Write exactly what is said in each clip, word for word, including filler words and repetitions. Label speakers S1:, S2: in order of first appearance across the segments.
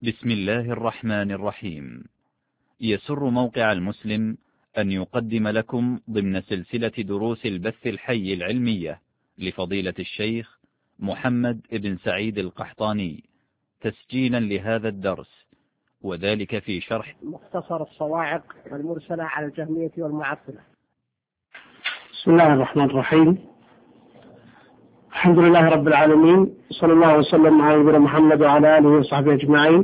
S1: بسم الله الرحمن الرحيم. يسر موقع المسلم أن يقدم لكم ضمن سلسلة دروس البث الحي العلمية لفضيلة الشيخ محمد بن سعيد القحطاني تسجيلا لهذا الدرس، وذلك في شرح
S2: مختصر الصواعق والمرسلة على الجهمية والمعطلة.
S3: بسم الله الرحمن الرحيم. الحمد لله رب العالمين، صلى الله وسلم على نبينا محمد وعلى آله وصحبه أجمعين.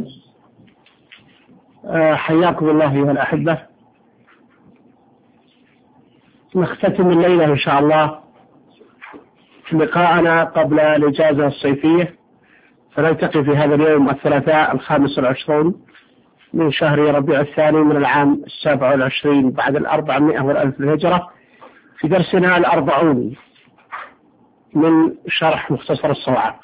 S3: أه حياكم الله أيها الأحبة. نختتم الليلة إن شاء الله لقاءنا قبل الإجازة الصيفية، فنلتقي في هذا اليوم الثلاثاء الخامس والعشرون من شهر ربيع الثاني من العام السابع والعشرين بعد الأربعمائة والألف الهجرة في درسنا الأربعون من شرح مختصر الصواعق،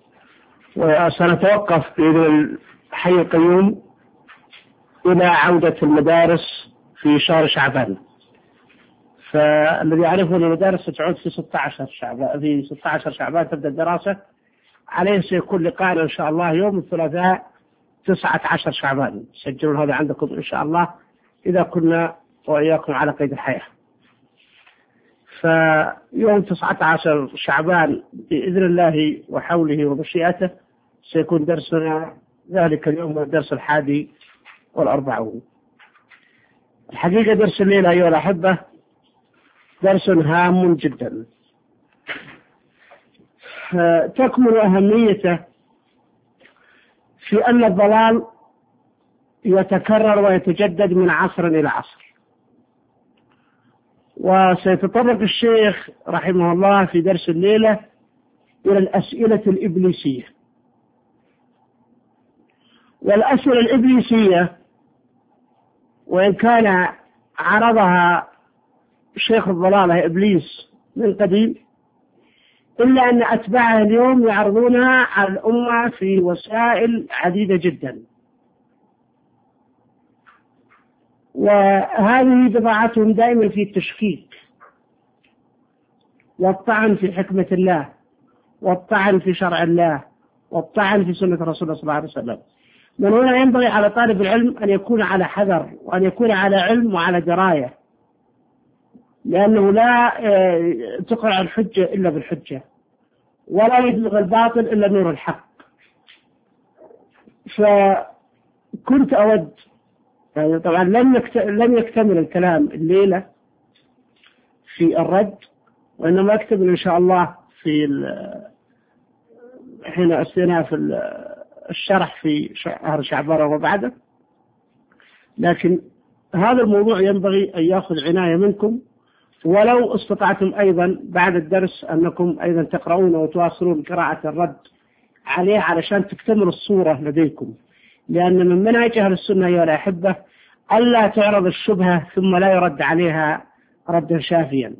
S3: وسنتوقف بإذن الحي القيوم إلى عودة المدارس في شهر شعبان. فالذي يعرفه أن المدارس ستعود في ستة عشر شعبان، في ستة عشر شعبان تبدأ الدراسة، عليه سيكون لقاءنا إن شاء الله يوم الثلاثاء تسعة عشر شعبان. سجلوا هذا عندكم إن شاء الله إذا كنا وإياكم على قيد الحياة. فيوم تسعة عشر شعبان بإذن الله وحوله ومشيئته سيكون درسنا ذلك اليوم هو الدرس الحادي والأربعون. الحقيقة درس الليلة أيها الأحبة درس هام جدا، تكمن أهميته في أن الضلال يتكرر ويتجدد من عصر إلى عصر. وسيتطرق الشيخ رحمه الله في درس الليلة إلى الأسئلة الإبليسية. والأسئلة الإبليسية وإن كان عرضها شيخ الضلالة إبليس من قديم، إلا أن أتباعه اليوم يعرضونها على الأمة في وسائل عديدة جدا، وهذه بضاعتهم دائما في التشكيك والطعن في حكمة الله والطعن في شرع الله والطعن في سنة رسول الله صلى الله عليه وسلم. من هنا ينبغي على طالب العلم أن يكون على حذر وأن يكون على علم وعلى دراية، لأنه لا تقرع الحجة إلا بالحجة ولا يبلغ الباطل إلا نور الحق. فكنت أود يعني طبعا لم يكتمل الكلام الليلة في الرد، وإنما يكتمل إن شاء الله في حين استئناف الشرح في شهر شعبان وبعده. لكن هذا الموضوع ينبغي أن يأخذ عناية منكم، ولو استطعتم أيضا بعد الدرس أنكم أيضا تقرؤون وتواصلون قراءة الرد عليه علشان تكتمل الصورة لديكم، لأن من منهج أهل السنة يا الأحبة ألا تعرض الشبهة ثم لا يرد عليها ردا شافيا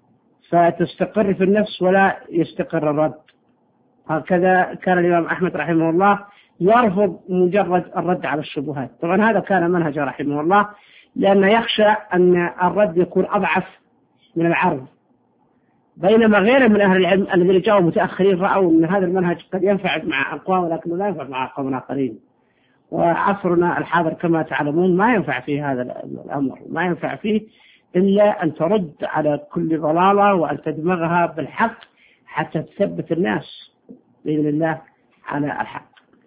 S3: فتستقر في النفس ولا يستقر الرد. هكذا كان الإمام أحمد رحمه الله يرفض مجرد الرد على الشبهات. طبعا هذا كان منهج رحمه الله، لأنه يخشى أن الرد يكون أضعف من العرض، بينما غيره من أهل العلم الذين جاءوا متأخرين رأوا أن هذا المنهج قد ينفع مع أقوام ولكنه لا ينفع مع أقوام آخرين. وعصرنا الحاضر كما تعلمون ما ينفع فيه هذا الأمر، ما ينفع فيه إلا أن ترد على كل ضلالة وأن تدمغها بالحق حتى تثبت الناس بإذن الله على الحق.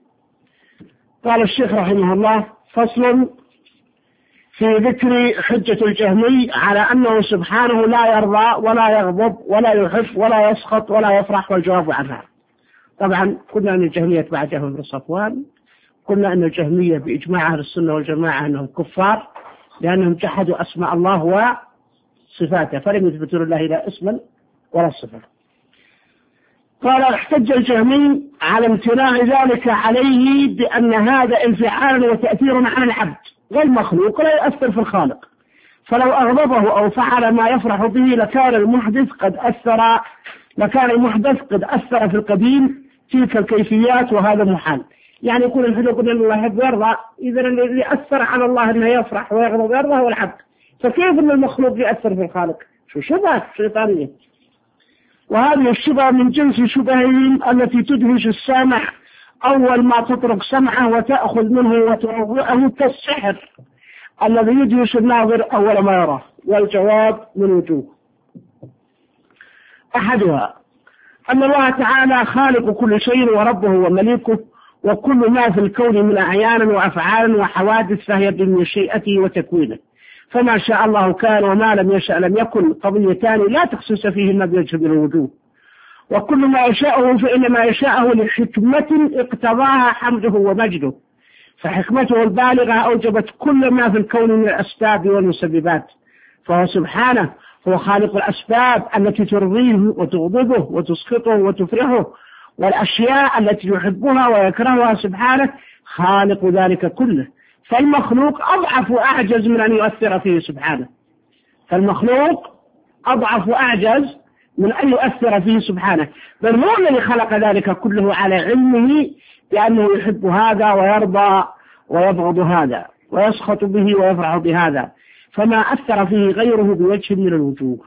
S3: قال الشيخ رحمه الله: فصل في ذكر حجة الجهمي على أنه سبحانه لا يرضى ولا يغضب ولا يحب ولا يسخط ولا يفرح، والجواب عنها. طبعا قلنا أن الجهمية بعد جهم بن صفوان، قلنا أن الجهمية بإجماع أهل السنة والجماعة أنهم كفار لأنهم جحدوا أسماء الله وصفاته فلم يثبتوا لله لا اسما ولا صفة. قال: احتج الجهمي على امتناع ذلك عليه بأن هذا انفعال وتأثير على العبد والمخلوق لا يؤثر في الخالق، فلو أغضبه أو فعل ما يفرح به لكان المحدث قد أثر لكان المحدث قد أثر في القديم تلك الكيفيات وهذا محال. يعني يقول الحدث قلنا أن الله يحب ويرضى، إذا اللي أثر على الله أنه يفرح ويغضب ويرضى هو العبد، فكيف أن المخلوق يأثر في الخالق؟ شو شبهة شيطانية. وهذه الشبهة من جنس شبههم التي تدهش السامع أول ما تطرق سمعه وتأخذ منه وتروعه كالسحر الذي يدهش الناظر أول ما يراه. والجواب من وجوه. أحدها أن الله تعالى خالق كل شيء وربه ومليكه، وكل ما في الكون من أعيان وأفعال وحوادث فهي بمشيئته وتكوينه، فما شاء الله كان وما لم يشأ لم يكن، قضيتان لا تخصص فيهما بوجه من الوجوه. وكل ما يشاءه فإنما يشاءه لحكمة اقتضاها حمده ومجده، فحكمته البالغة أوجبت كل ما في الكون من الأسباب والمسببات، فهو سبحانه هو خالق الأسباب التي ترضيه وتغضبه وتسخطه وتفرحه، والأشياء التي يحبها ويكرهها سبحانه خالق ذلك كله. فالمخلوق أضعف وأعجز من أن يؤثر فيه سبحانه، فالمخلوق أضعف وأعجز من أن يؤثر فيه سبحانه، بل هو الذي خلق ذلك كله على علمه بأنه يحب هذا ويرضى ويبغض هذا ويسخط به ويفرح بهذا، فما أثر فيه غيره بوجه من الوجوه.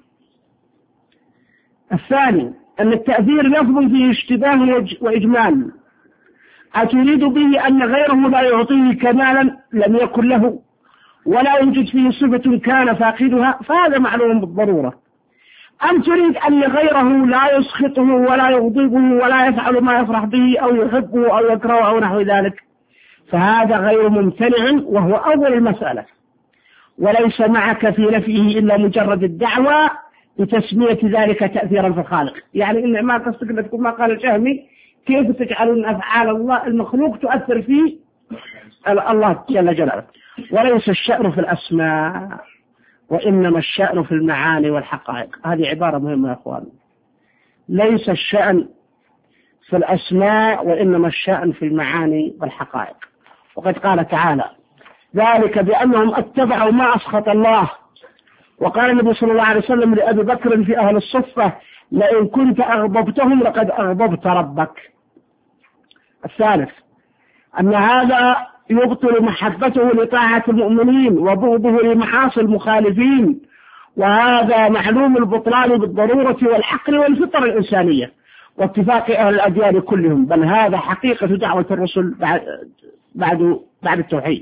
S3: الثاني أن التأثير لفظ فيه اشتباه وإجمال، أتريد به أن غيره لا يعطيه كمالا لم يكن له، ولا يوجد فيه صفة كان فاقدها، فهذا معلوم بالضرورة، أم تريد أن غيره لا يسخطه ولا يغضبه ولا يفعل ما يفرح به أو يحبه أو يكرهه أو نحو ذلك، فهذا غير ممتنع وهو أول المسألة، وليس معك في نفيه إلا مجرد الدعوة بتسمية ذلك تأثيرا في الخالق. يعني إن ما قصدك أن تكون ما قال الجهمي كيف تجعلون أفعال الله المخلوق تؤثر فيه الله جل جلاله. وليس الشأن في الأسماء وإنما الشأن في المعاني والحقائق. هذه عبارة مهمة يا أخوان، ليس الشأن في الأسماء وإنما الشأن في المعاني والحقائق. وقد قال تعالى ذلك بأنهم اتبعوا ما أسخط الله، وقال النبي صلى الله عليه وسلم لأبي بكر في أهل الصفة لئن كنت أغضبتهم لقد أغضبت ربك. الثالث أن هذا يبطل محبته لطاعة المؤمنين وبغضه لمعاصي المخالفين، وهذا معلوم البطلان بالضرورة والعقل والفطر الإنسانية واتفاق أهل الأديان كلهم، بل هذا حقيقة دعوة الرسل بعد بعد بعد التوحيد.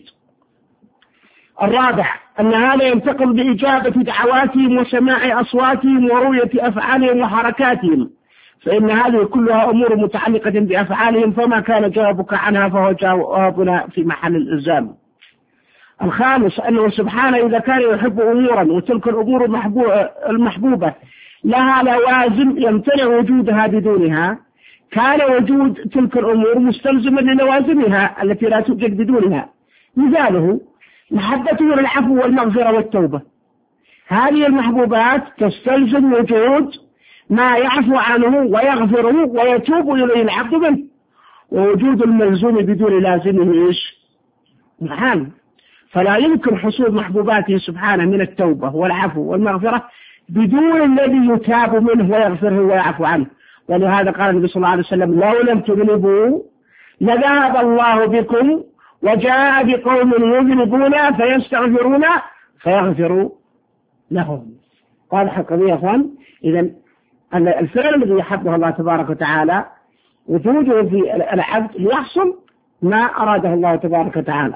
S3: الرابع أن هذا ينتقل بإجابة دعواتهم وسماع أصواتهم ورؤية أفعالهم وحركاتهم، فإن هذه كلها أمور متعلقة بأفعالهم، فما كان جوابك عنها فهو جوابنا في محل الإلزام. الخامس أنه سبحانه إذا كان يحب أمورا وتلك الأمور المحبوبة لها لوازم يمتنع وجودها بدونها، كان وجود تلك الأمور مستلزما للوازمها التي لا توجد بدونها. مثاله محبته للعفو والمغفرة والتوبة، هذه المحبوبات تستلزم وجود ما يعفو عنه ويغفره ويتوب إليه العبد منه، ووجود الملزوم بدون لازمه إيش؟ محال، فلا يمكن حصول محبوباته سبحانه من التوبة والعفو والمغفرة بدون الذي يتاب منه ويغفره ويعفو عنه. ولهذا قال النبي صلى الله عليه وسلم لو لم تذنبوا لذهب الله بكم وجاء بقوم يذنبون فيستغفرون فيغفروا لهم. واضح القضية يا أخوان؟ إذن أن الفعل الذي يحبه الله تبارك وتعالى وجوده في العبد ليحصل ما أراده الله تبارك وتعالى.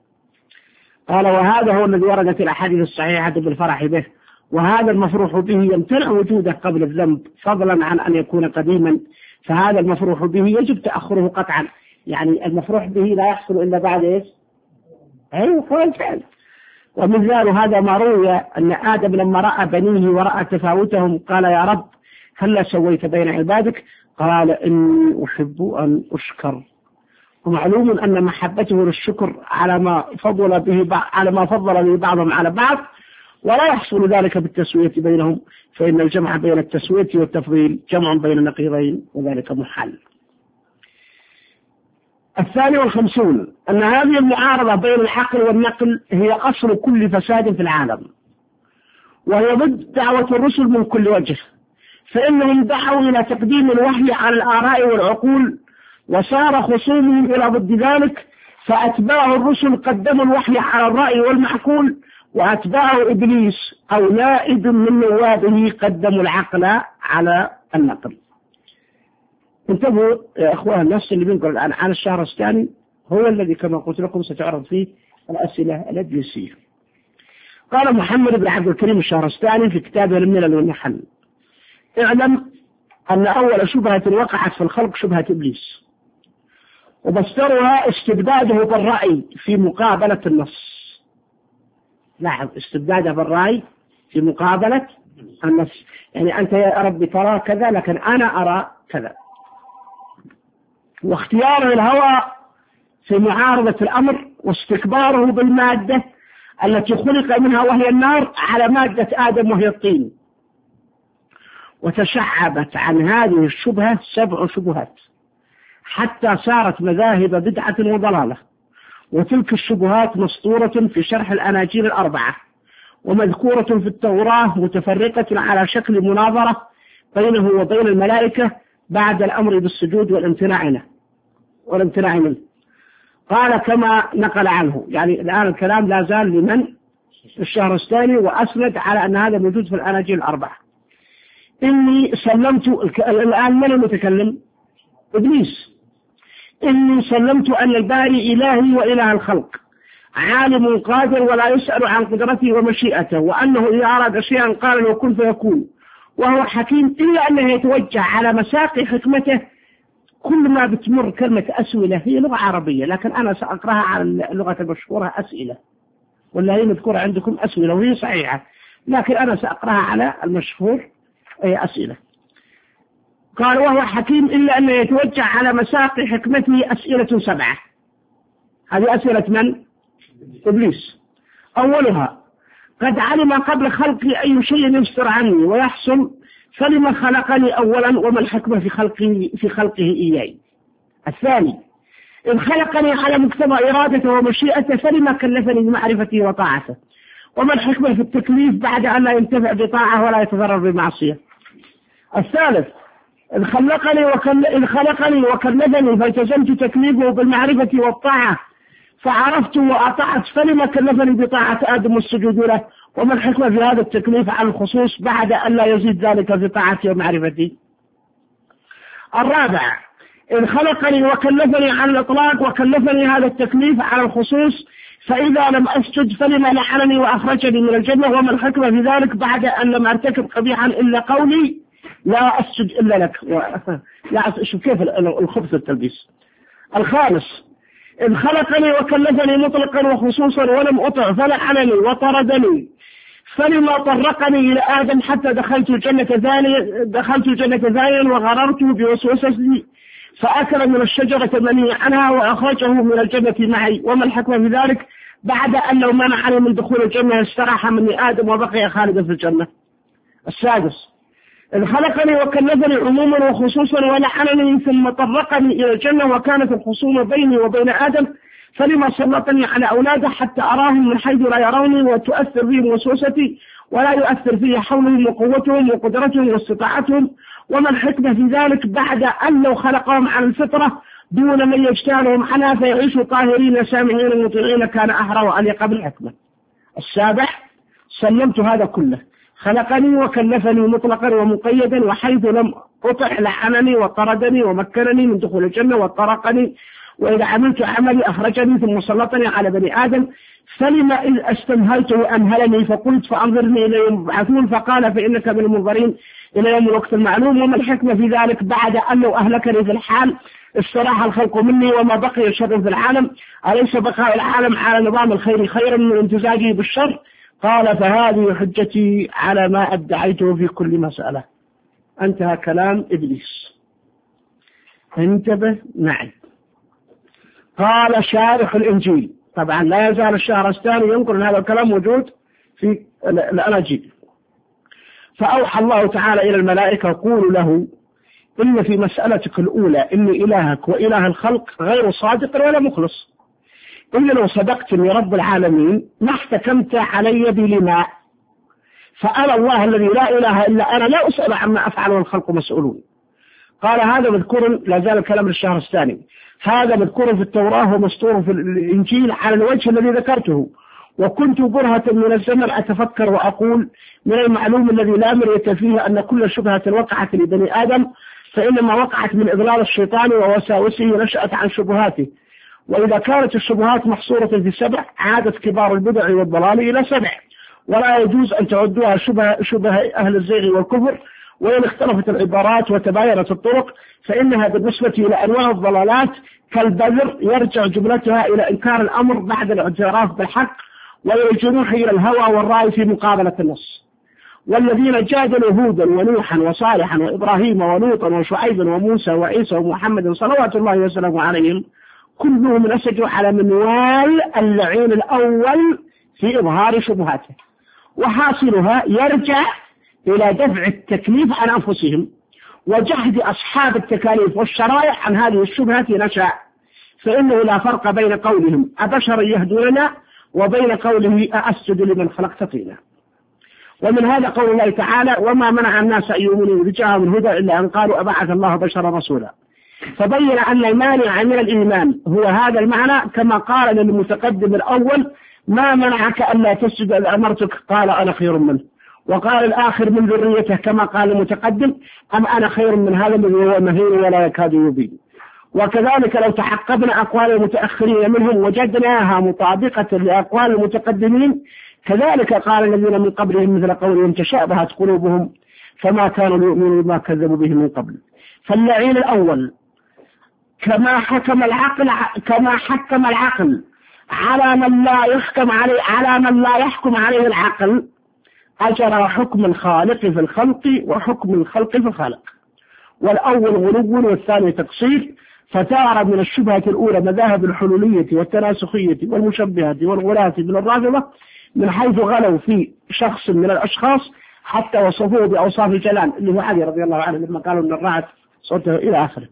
S3: قال وهذا هو الذي وردت الأحاديث الصحيحة بالفرح به، وهذا المفروح به يمتنع وجوده قبل الذنب فضلا عن أن يكون قديما، فهذا المفروح به يجب تأخره قطعا، يعني المفروح به لا يحصل إلا بعد إيش؟ أيوة فعل فعل. ومثال هذا ما روي أن آدم لما رأى بنيه ورأى تفاوتهم قال يا رب هل سويت بين عبادك؟ قال إني أحب أن أشكر. ومعلوم أن محبته للشكر على ما فضل به على ما فضل به بعضهم على بعض، ولا يحصل ذلك بالتسوية بينهم، فإن الجمع بين التسوية والتفضيل جمع بين النقيضين وذلك محال. الثاني والخمسون أن هذه المعارضة بين العقل والنقل هي أصل كل فساد في العالم، وهي ضد دعوة الرسل من كل وجه، فإنهم دعوا إلى تقديم الوحي على الآراء والعقول، وصار خصومهم إلى ضد ذلك، فأتباع الرسل قدموا الوحي على الرأي والمعقول، وأتباع إبليس أو نائب من نوابه قدموا العقل على النقل. انتبهوا يا أخوان، النص اللي بينقل الآن عن الشهرستاني هو الذي كما قلت لكم ستعرض فيه الأسئلة الإدريسية. قال محمد بن عبد الكريم الشهرستاني في كتابه الملل والنحل: اعلم أن أول شبهة وقعت في الخلق شبهة إبليس، ومصدرها استبداده بالرأي في مقابلة النص. لاحظ، استبداده بالرأي في مقابلة النص، يعني أنت يا ربي ترى كذا لكن أنا أرى كذا. واختياره الهوى في معارضة الأمر، واستكباره بالمادة التي خلق منها وهي النار على مادة آدم وهي الطين. وتشعبت عن هذه الشبهة سبع شبهات حتى صارت مذاهب بدعة وضلالة، وتلك الشبهات مسطورة في شرح الأناجيل الأربعة، ومذكورة في التوراة متفرقة على شكل مناظرة بينه وبين الملائكة بعد الأمر بالسجود والامتناع عنه والامتناع منه. قال كما نقل عنه، يعني الآن الكلام لا زال لمن؟ الشهرستاني، وأسند على أن هذا موجود في الأناجيل الأربعة. إني سلمت، الآن من المتكلم؟ إبليس. إني سلمت أن الباري إلهي وإله الخلق، عالم قادر ولا يسأل عن قدرته ومشيئته، وأنه إذا أراد شيئا قال له كن فيكون، وهو حكيم إلا أنه يتوجه على مساقي حكمته. كل ما بتمر كلمة أسئلة هي لغة عربية، لكن أنا سأقرأها على اللغة المشهورة أسئلة، ولا هي مذكورة عندكم أسئلة وهي صحيحة، لكن أنا سأقرأها على المشهور أي أسئلة. قال وهو حكيم إلا أنه يتوجه على مساقي حكمته أسئلة سبعة. هذه أسئلة من؟ إبليس. أولها: قد علم قبل خلقي أي شيء يستر عني ويحصل، فلما خلقني أولا وما الحكمة في خلقه في خلقه إياي. الثاني: إن خلقني على مقتضى إرادته ومشيئته، فلما كلفني بمعرفته وطاعته، وما الحكمة في التكليف بعد أن لا ينتفع بطاعة ولا يتضرر بمعصية. الثالث: إن خلقني وكل... إن خلقني وكلفني فالتزمت تكليفه بالمعرفة والطاعة فعرفت وأطعت، فلما كلفني بطاعة آدم والسجود له، وما الحكمة في هذا التكليف على الخصوص بعد أن لا يزيد ذلك في طاعتي ومعرفتي. الرابع: إن خلقني وكلفني على الإطلاق وكلفني هذا التكليف على الخصوص، فإذا لم أسجد فلما لعنني وأخرجني من الجنة، وما الحكمة في ذلك بعد أن لم أرتكب قبيحا إلا قولي لا أسجد إلا لك. لا شوف كيف الخبث التلبيس. الخامس: إن خلقني وكلفني مطلقا وخصوصا ولم أطع فلعنني وطردني، فلما طرقني إلى آدم حتى دخلت الجنة ثانيا دخلت الجنة ثانيا وغررته بوسوستي فأكل من الشجرة المنهي عنها وأخرجه من الجنة معي، وما الحكمة في ذلك بعد أن لو منعني من دخول الجنة استراح مني آدم وبقي خالدا في الجنة. السادس: إن خلقني وكلفني عموما وخصوصا ولعنني ثم طرقني إلى الجنة وكانت الخصومة بيني وبين آدم، فلما سلطني على أولاده حتى أراهم من حيث لا يروني وتؤثر فيهم وسوستي ولا يؤثر فيه حولهم وقوتهم وقدرتهم واستطاعتهم، وما الحكمة في ذلك بعد أن لو خلقهم على الفطرة دون من يجتالهم عنها فيعيشوا طاهرين سامعين مطيعين كان أحرى وأليق بالحكمة. السابع: سلمت هذا كله، خلقني وكلفني مطلقا ومقيدا، وحيث لم أطع لعنني وطردني ومكنني من دخول الجنة وطرقني، وإذا عملت عملي أخرجني ثم سلطني على بني آدم، فلما إذ استمهلته أمهلني فقلت فأنظرني إلى يوم يبعثون، فقال فإنك من المنظرين إلى يوم الوقت المعلوم، وما الحكمة في ذلك بعد أن لو أهلكني في الحال استراح الخلق مني وما بقي شر في العالم، أليس بقاء العالم على نظام الخير خيرا من امتزاجه بالشر؟ قال فهذه حجتي على ما أدعيته في كل مسألة. انتهى كلام إبليس. انتبه معي. قال شارح الإنجيل، طبعا لا يزال الشهرستاني ينقل هذا الكلام موجود في الأناجيل. فأوحى الله تعالى إلى الملائكة قولوا له إن في مسألتك الأولى إن إلهك وإله الخلق غير صادق ولا مخلص، إن لو صدقتني رب العالمين ما احتكمت علي بلماء، فأنا الله الذي لا إله إلا أنا لا أسأل عما أفعل والخلق مسؤولون. قال هذا مذكور، لا زال الكلام للشهرستاني، هذا مذكور في التوراة ومسطور في الإنجيل على الوجه الذي ذكرته، وكنت برهة من الزمن أتفكر وأقول من المعلوم الذي لا مرية فيه أن كل شبهة وقعت لبني آدم فإنما وقعت من إضلال الشيطان ووساوسه نشأت عن شبهاته. وإذا كانت الشبهات محصورة في سبع عادت كبار البدع والضلال إلى سبع، ولا يجوز أن تعدوها شبه, شبه أهل الزيغ والكفر. وإن اختلفت العبارات وتباينت الطرق فإنها بالنسبة إلى أنواع الضلالات كالبذر يرجع جملتها إلى إنكار الأمر بعد الاعتراف بالحق، وإلى الجنوح إلى الهوى والرأي في مقابلة النص. والذين جادلوا هودا ونوحا وصالحا وإبراهيم ولوطا وشعيبا وموسى وعيسى ومحمد صلوات الله وسلامه عليهم كلهم نسجوا على منوال اللعين الأول في إظهار شبهاته، وحاصلها يرجع إلى دفع التكليف عن أنفسهم وجحد أصحاب التكاليف والشرائع عن هذه الشبهة نشأ. فإنه لا فرق بين قولهم أبشر يهدوننا وبين قوله أأسجد لمن خلقت طينا. ومن هذا قول الله تعالى وما منع الناس أن يؤمنوا إذ جاءهم الهدى إلا أن قالوا أبعث الله بشرا رسولا. فبين أن المانع من الإيمان هو هذا المعنى، كما قال للمتقدم الأول ما منعك ألا تسجد إذ أمرتك قال أنا خير منه، وقال الآخر من ذريته كما قال المتقدم أم أنا خير من هذا الذي هو مهين ولا يكاد يبين. وكذلك لو تحققنا أقوال المتأخرين منهم وجدناها مطابقة لأقوال المتقدمين، كذلك قال الذين من قبلهم مثل قولهم تشابهت قلوبهم فما كانوا ليؤمنوا بما كذبوا به من قبل. فاللعين الأول كما حكم العقل كما حكم العقل على من لا يحكم عليه على من لا يحكم عليه العقل، أجرى حكم الخالق في الخلق وحكم الخلق في الخالق. والأول غلو والثاني تقصير، فثار من الشبهة الأولى مذاهب الحلولية والتناسخية والمشبهة والغلاة من الرافضة من حيث غلوا في شخص من الأشخاص حتى وصفوه بأوصاف الجلال اللي هو علي رضي الله عنه لما قالوا أن الرعد صوته إلى آخره.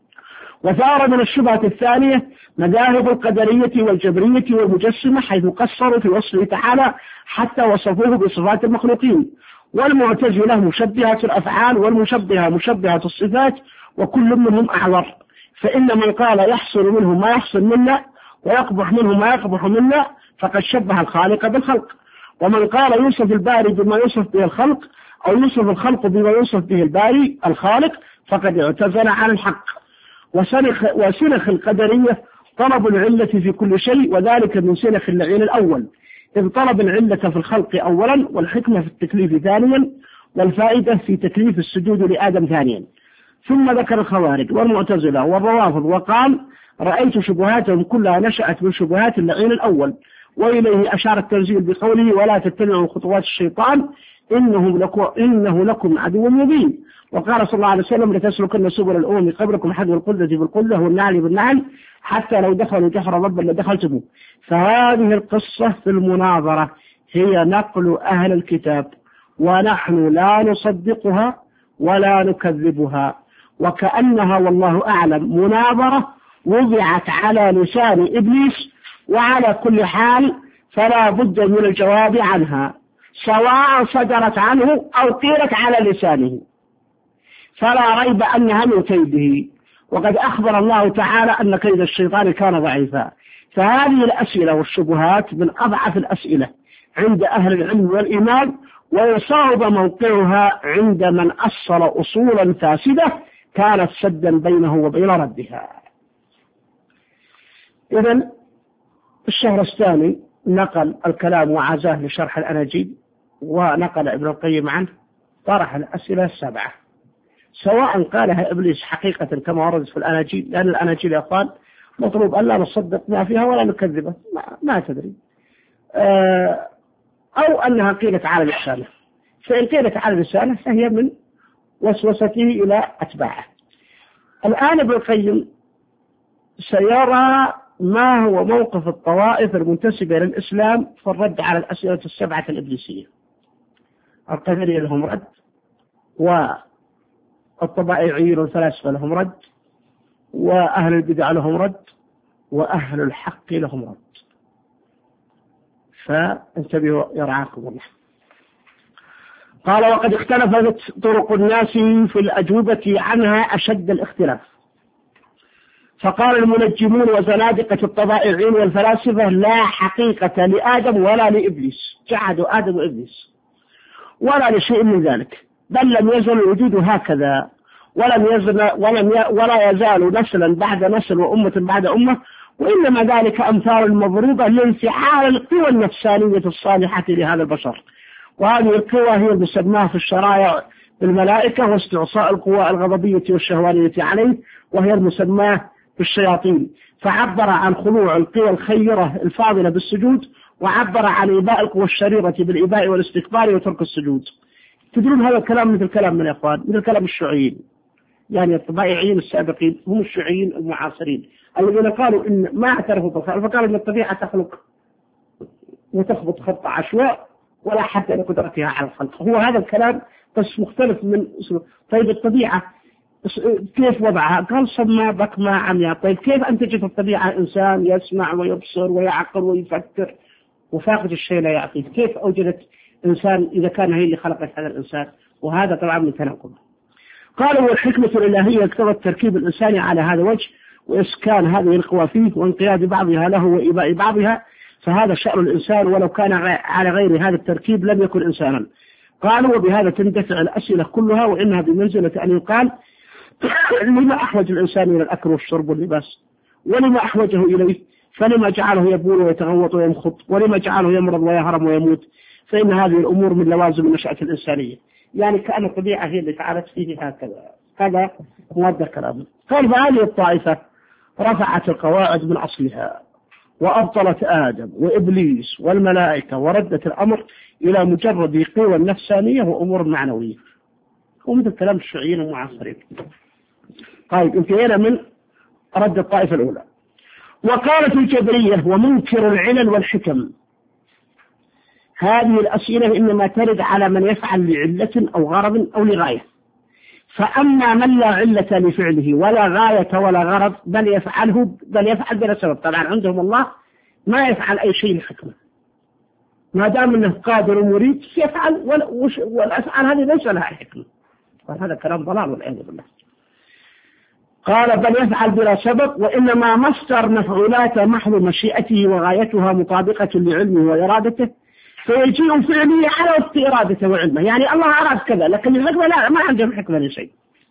S3: وثار من الشبهة الثانية مذاهب القدرية والجبرية والمجسمة حيث قصروا في وصفه تعالى حتى وصفوه بصفات المخلوقين. والمعتزلة مشبهة الأفعال والمشبهة مشبهة الصفات، وكل منهم أعور. فإن من قال يحصل منه ما يحصل منا ويقبح منه ما يقبح منا فقد شبه الخالق بالخلق. ومن قال يوصف الباري بما يوصف به الخلق أو يوصف الخلق بما يوصف به الباري الخالق فقد اعتزل عن الحق. وسنخ, وسنخ القدرية طلب العلة في كل شيء، وذلك من سنخ اللعين الأول، إذ طلب العلة في الخلق أولا والحكمة في التكليف ثانيا والفائدة في تكليف السجود لآدم ثانيا. ثم ذكر الخوارج والمعتزلة والروافض وقال رأيت شبهاتهم كلها نشأت من شبهات اللعين الأول، وإليه أشار التنزيل بقوله ولا تتبعوا خطوات الشيطان إنه لكم, إنه لكم عدو مبين. وقال صلى الله عليه وسلم لتسلكن سبل الأمم قبلكم حذو القلة بالقلة والنعل بالنعل حتى لو دخلوا جحر ضب لدخلتموه. فهذه القصة في المناظرة هي نقل أهل الكتاب، ونحن لا نصدقها ولا نكذبها، وكأنها والله أعلم مناظرة وضعت على لسان إبليس، وعلى كل حال فلا بد من الجواب عنها سواء صدرت عنه أو قيلت على لسانه، فلا ريب أنها من كيده. وقد أخبر الله تعالى أن كيد الشيطان كان ضعيفا. فهذه الأسئلة والشبهات من أضعف الأسئلة عند أهل العلم والإيمان، ويصعب موقعها عند من أصل أصولا فاسدة كانت سدا بينه وبين ردها. إذن الشهرستاني نقل الكلام وعزاه لشرح الأناجيل، ونقل ابن القيم عنه، طرح الأسئلة السبعة سواء قالها إبليس حقيقة كما وردت في الأناجيل، لأن الأناجيل يا أخوان مطلوب أن لا نصدق ما فيها ولا نكذبه، ما, ما تدري، أو أنها قيلت على لسانه. فإن قيلت على لسانه فهي من وسوسته إلى أتباعه. الآن ابن القيم سيرى ما هو موقف الطوائف المنتسبة للإسلام في الرد على الأسئلة السبعة الإبليسية. القدرية لهم رد، والطبائعيين والفلاسفة لهم رد، وأهل البدع لهم رد، وأهل الحق لهم رد. فانتبهوا يرعاكم الله. قال وقد اختلفت طرق الناس في الأجوبة عنها أشد الاختلاف. فقال المنجمون وزنادقة الطبائعين والفلاسفة لا حقيقة لآدم ولا لإبليس، جعدوا آدم وإبليس ولا لشيء من ذلك، بل لم يزل الوجود هكذا، ولم يزل ولم ي... ولا يزال نسلا بعد نسل وأمة بعد أمة، وإنما ذلك أمثال المضروبة لانفعال القوى النفسانية الصالحة لهذا البشر. وهذه القوى هي المسماة في الشرائع بالملائكة واستعصاء القوى الغضبية والشهوانية عليه، وهي المسماة في الشياطين. فعبر عن خضوع القوى الخيرة الفاضلة بالسجود، وعبر عن إباء القوى الشريرة بالإباء والاستكبار وترك السجود. تدرون هذا الكلام مثل كلام من الإخوان، مثل كلام الشيوعيين، يعني الطبائعيين السابقين هم الشيوعيين المعاصرين الذين قالوا إن ما اعترفوا بالخلق، فقالوا إن الطبيعة تخلق وتخبط خط عشواء ولا حتى لقدرتها على الخلق. هو هذا الكلام بس مختلف من اسمه. طيب الطبيعة كيف وضعها؟ قال صما بكما عمياء. طيب كيف أنتجت الطبيعة إنسان يسمع ويبصر ويعقل ويفكر وفاقد الشيء لا يعطيه؟ كيف أوجدت إنسان إذا كان هي اللي خلقت هذا الإنسان؟ وهذا طبعا من تناقض. قالوا والحكمة الإلهية اقتضت التركيب الإنساني على هذا الوجه وإسكان هذه القوى فيه وانقياد بعضها له وإباء بعضها، فهذا شأن الإنسان، ولو كان على غير هذا التركيب لم يكن إنسانا. قالوا وبهذا تندفع الأسئلة كلها، وإنها بمنزلة أن يقال لما أحوج الإنسان إلى الأكل والشرب واللباس؟ ولما أحوجه إليه؟ فلما جعله يبول ويتغوط ويمخط؟ ولما جعله يمرض ويهرم ويموت؟ فإن هذه الأمور من لوازم النشأة الإنسانية. يعني كأن الطبيعة هي اللي فعلت فيه هكذا. هذا مادة كلامه. قال فهذه الطائفة رفعت القواعد من أصلها وأبطلت آدم وإبليس والملائكة، وردت الأمر إلى مجرد قوى نفسانية وأمور معنوية، ومثل كلام الشيوعيين المعاصرين. طيب انتهينا من رد الطائفة الأولى. وقالت الجبرية ومنكر العلل والحكم. هذه الأسئلة إنما ترد على من يفعل لعلة أو غرض أو لغاية، فأما من لا علة لفعله ولا غاية ولا غرض بل يفعله بل يفعل بلا سبب، طبعا عندهم الله ما يفعل أي شيء لحكمة، ما دام أنه قادر ومريد يفعل، والأفعال هذه ليس لها حكمة. وهذا كلام ضلال والعياذ بالله. قال بل يفعل بلا سبب، وإنما مصدر مفعولاته محض مشيئته وغايتها مطابقة لعلمه وإرادته، فيجيء فعله على وفق إرادته وعلمه. يعني الله أراد كذا، لكن الحكمة لا، ما عندهم حكمة لشيء.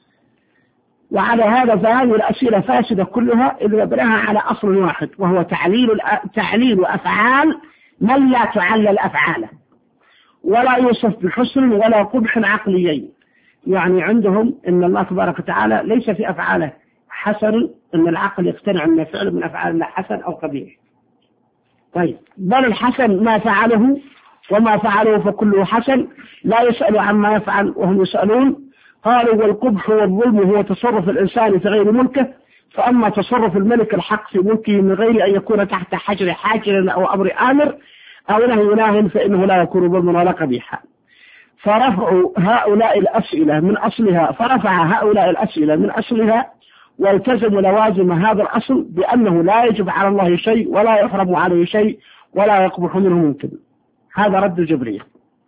S3: وعلى هذا فهذه الأسئلة فاسدة كلها إذا بناها على أصل واحد، وهو تعليل تعليل أفعال من لا تعلل أفعاله، ولا يوصف بحسن ولا قبح عقليين. يعني عندهم إن الله تبارك وتعالى ليس في أفعاله حسن، إن العقل يقتنع أن فعل من أفعال الله حسن أو قبيح. طيب بل الحسن ما فعله، وما فعله فكله حسن، لا يسأل عما يفعل وهم يسألون. قالوا والقبح والظلم هو تصرف الإنسان في غير ملكه، فأما تصرف الملك الحق في ملكه من غير أن يكون تحت حجر حاجر أو أمر آمر أو نهي ناه فإنه لا يكون ظلما ولا قبيحا. فرفع هؤلاء الأسئلة من أصلها فرفع هؤلاء الأسئلة من أصلها والتزموا لوازم هذا الأصل بأنه لا يجب على الله شيء ولا يحرم عليه شيء ولا يقبح منه ممكن. هذا رد الجبرية.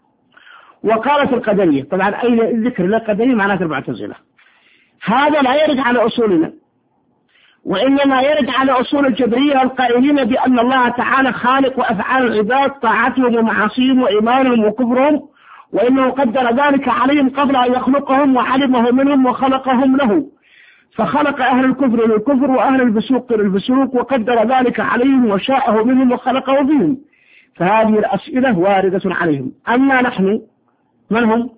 S3: وقالت القدرية، طبعا أي ذكر للقدرية معناته المعتزلة، هذا لا يرد على أصولنا، وإنما يرد على أصول الجبرية القائلين بأن الله تعالى خالق وأفعال العباد طاعتهم ومعاصيهم وإيمانهم وكفرهم، وإنه قدر ذلك عليهم قبل أن يخلقهم وعلمه منهم وخلقهم له، فخلق أهل الكفر للكفر وأهل الفسوق للفسوق وقدر ذلك عليهم وشاءه منهم وخلقه بهم. فهذه الأسئلة واردة عليهم. أما نحن من هم؟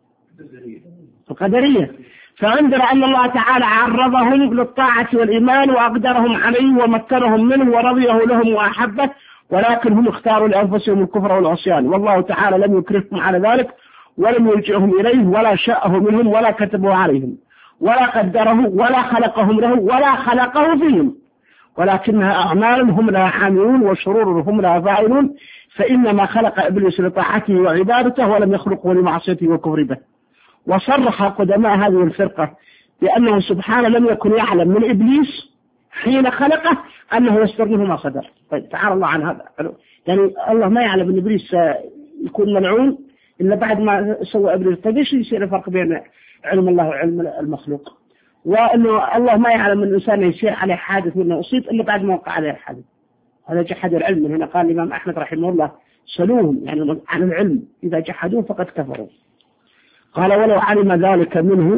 S3: القدرية. فعندنا أن الله تعالى عرضهم للطاعة والإيمان وأقدرهم عليه ومكنهم منه ورضيه لهم وأحبه، ولكن هم اختاروا لأنفسهم الكفر والعصيان، والله تعالى لم يكرههم على ذلك ولم يلجئهم إليه ولا شاءه منهم ولا كتبه عليهم ولا قدره ولا خلقهم له ولا خلقه فيهم، ولكنها أعمال هم لها عاملون وشرور هم لها فاعلون. فإنما خلق إبليس لطاعته وعبادته ولم يخلقه لمعصيته وكفر به. وصرح قدماء هذه الفرقة بأنه سبحانه لم يكن يعلم من إبليس حين خلقه أنه يصدر منه ما صدر. طيب تعالى الله عن هذا، يعني الله ما يعلم أن إبليس يكون ملعون إلا بعد ما سوى إبليس. طيب إيش يصير الفرق بين علم الله وعلم المخلوق؟ وأنه الله ما يعلم من الإنسان يصير عليه حادث منه أصيب إلا بعد ما وقع عليه الحادث. هذا جحد العلم. من هنا قال الإمام أحمد رحمه الله سلوهم يعني عن العلم، إذا جحدوه فقد كفروا. قال ولو علم ذلك منه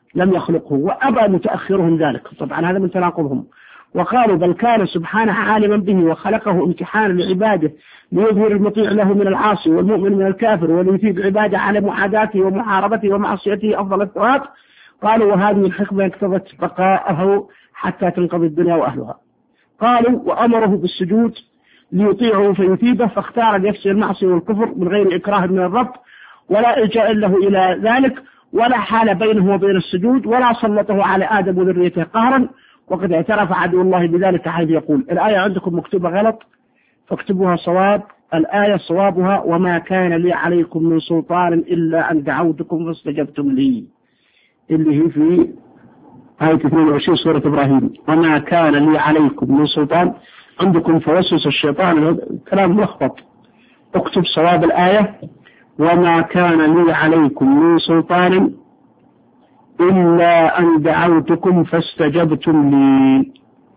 S3: لم يخلقه، وأبى متأخرهم ذلك. طبعا هذا من تناقضهم. وقالوا بل كان سبحانه عالما به وخلقه امتحانا لعباده ليظهر المطيع له من العاصي والمؤمن من الكافر وليثيب عباده على معاداته ومحاربته ومعصيته أفضل الثواب. قالوا وهذه الحكمة اقتضت بقاءه حتى تنقضي الدنيا وأهلها. قالوا وأمره بالسجود ليطيعه فيثيبه، فاختار لنفسه المعصية والكفر من غير إكراه من الرب ولا إلجاء له إلى ذلك، ولا حال بينه وبين السجود، ولا سلطه على آدم وذريته قهرا. وقد اعترف عدو الله بذلك حيث يقول. الآية عندكم مكتوبة غلط فاكتبوها صواب. الآية صوابها وما كان لي عليكم من سلطان إلا أن دعوتكم فاستجبتم لي، اللي هي في آية اثنين وعشرين سورة إبراهيم. وما كان لي عليكم من سلطان، عندكم فوسوس الشيطان كلام ملخبط. اكتب صواب الآية وما كان لي عليكم من سلطان إلا أن دعوتكم فاستجبتم لي.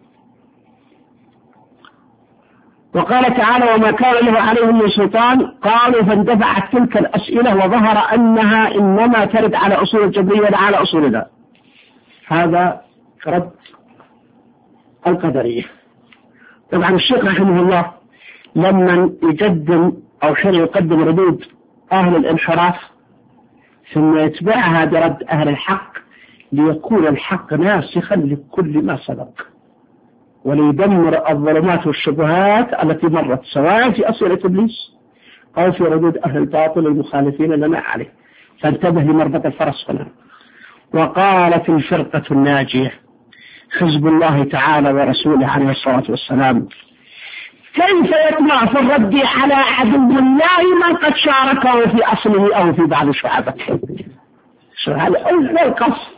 S3: وقال تعالى وما كان له عليهم من سلطان. قالوا فاندفعت تلك الأسئلة وظهر أنها إنما ترد على أصول الجبرية ولا على أصولنا. هذا رد القدرية. طبعا الشيخ رحمه الله لما يقدم أو شرع يقدم ردود أهل الانحراف ثم يتبعها برد أهل الحق ليكون الحق ناسخا لكل ما سبق وليدمر الظلمات والشبهات التي مرت سواء في أسئلة إبليس أو في ردود أهل الباطل المخالفين لنا عليه. فانتبه لمربط الفرس هنا. وقالت الفرقة الناجية حزب الله تعالى ورسوله عليه الصلاة والسلام كيف يطمع في الرد على عدو الله من قد شاركه في أصله أو في بعض شعبه. هذا أول القصد.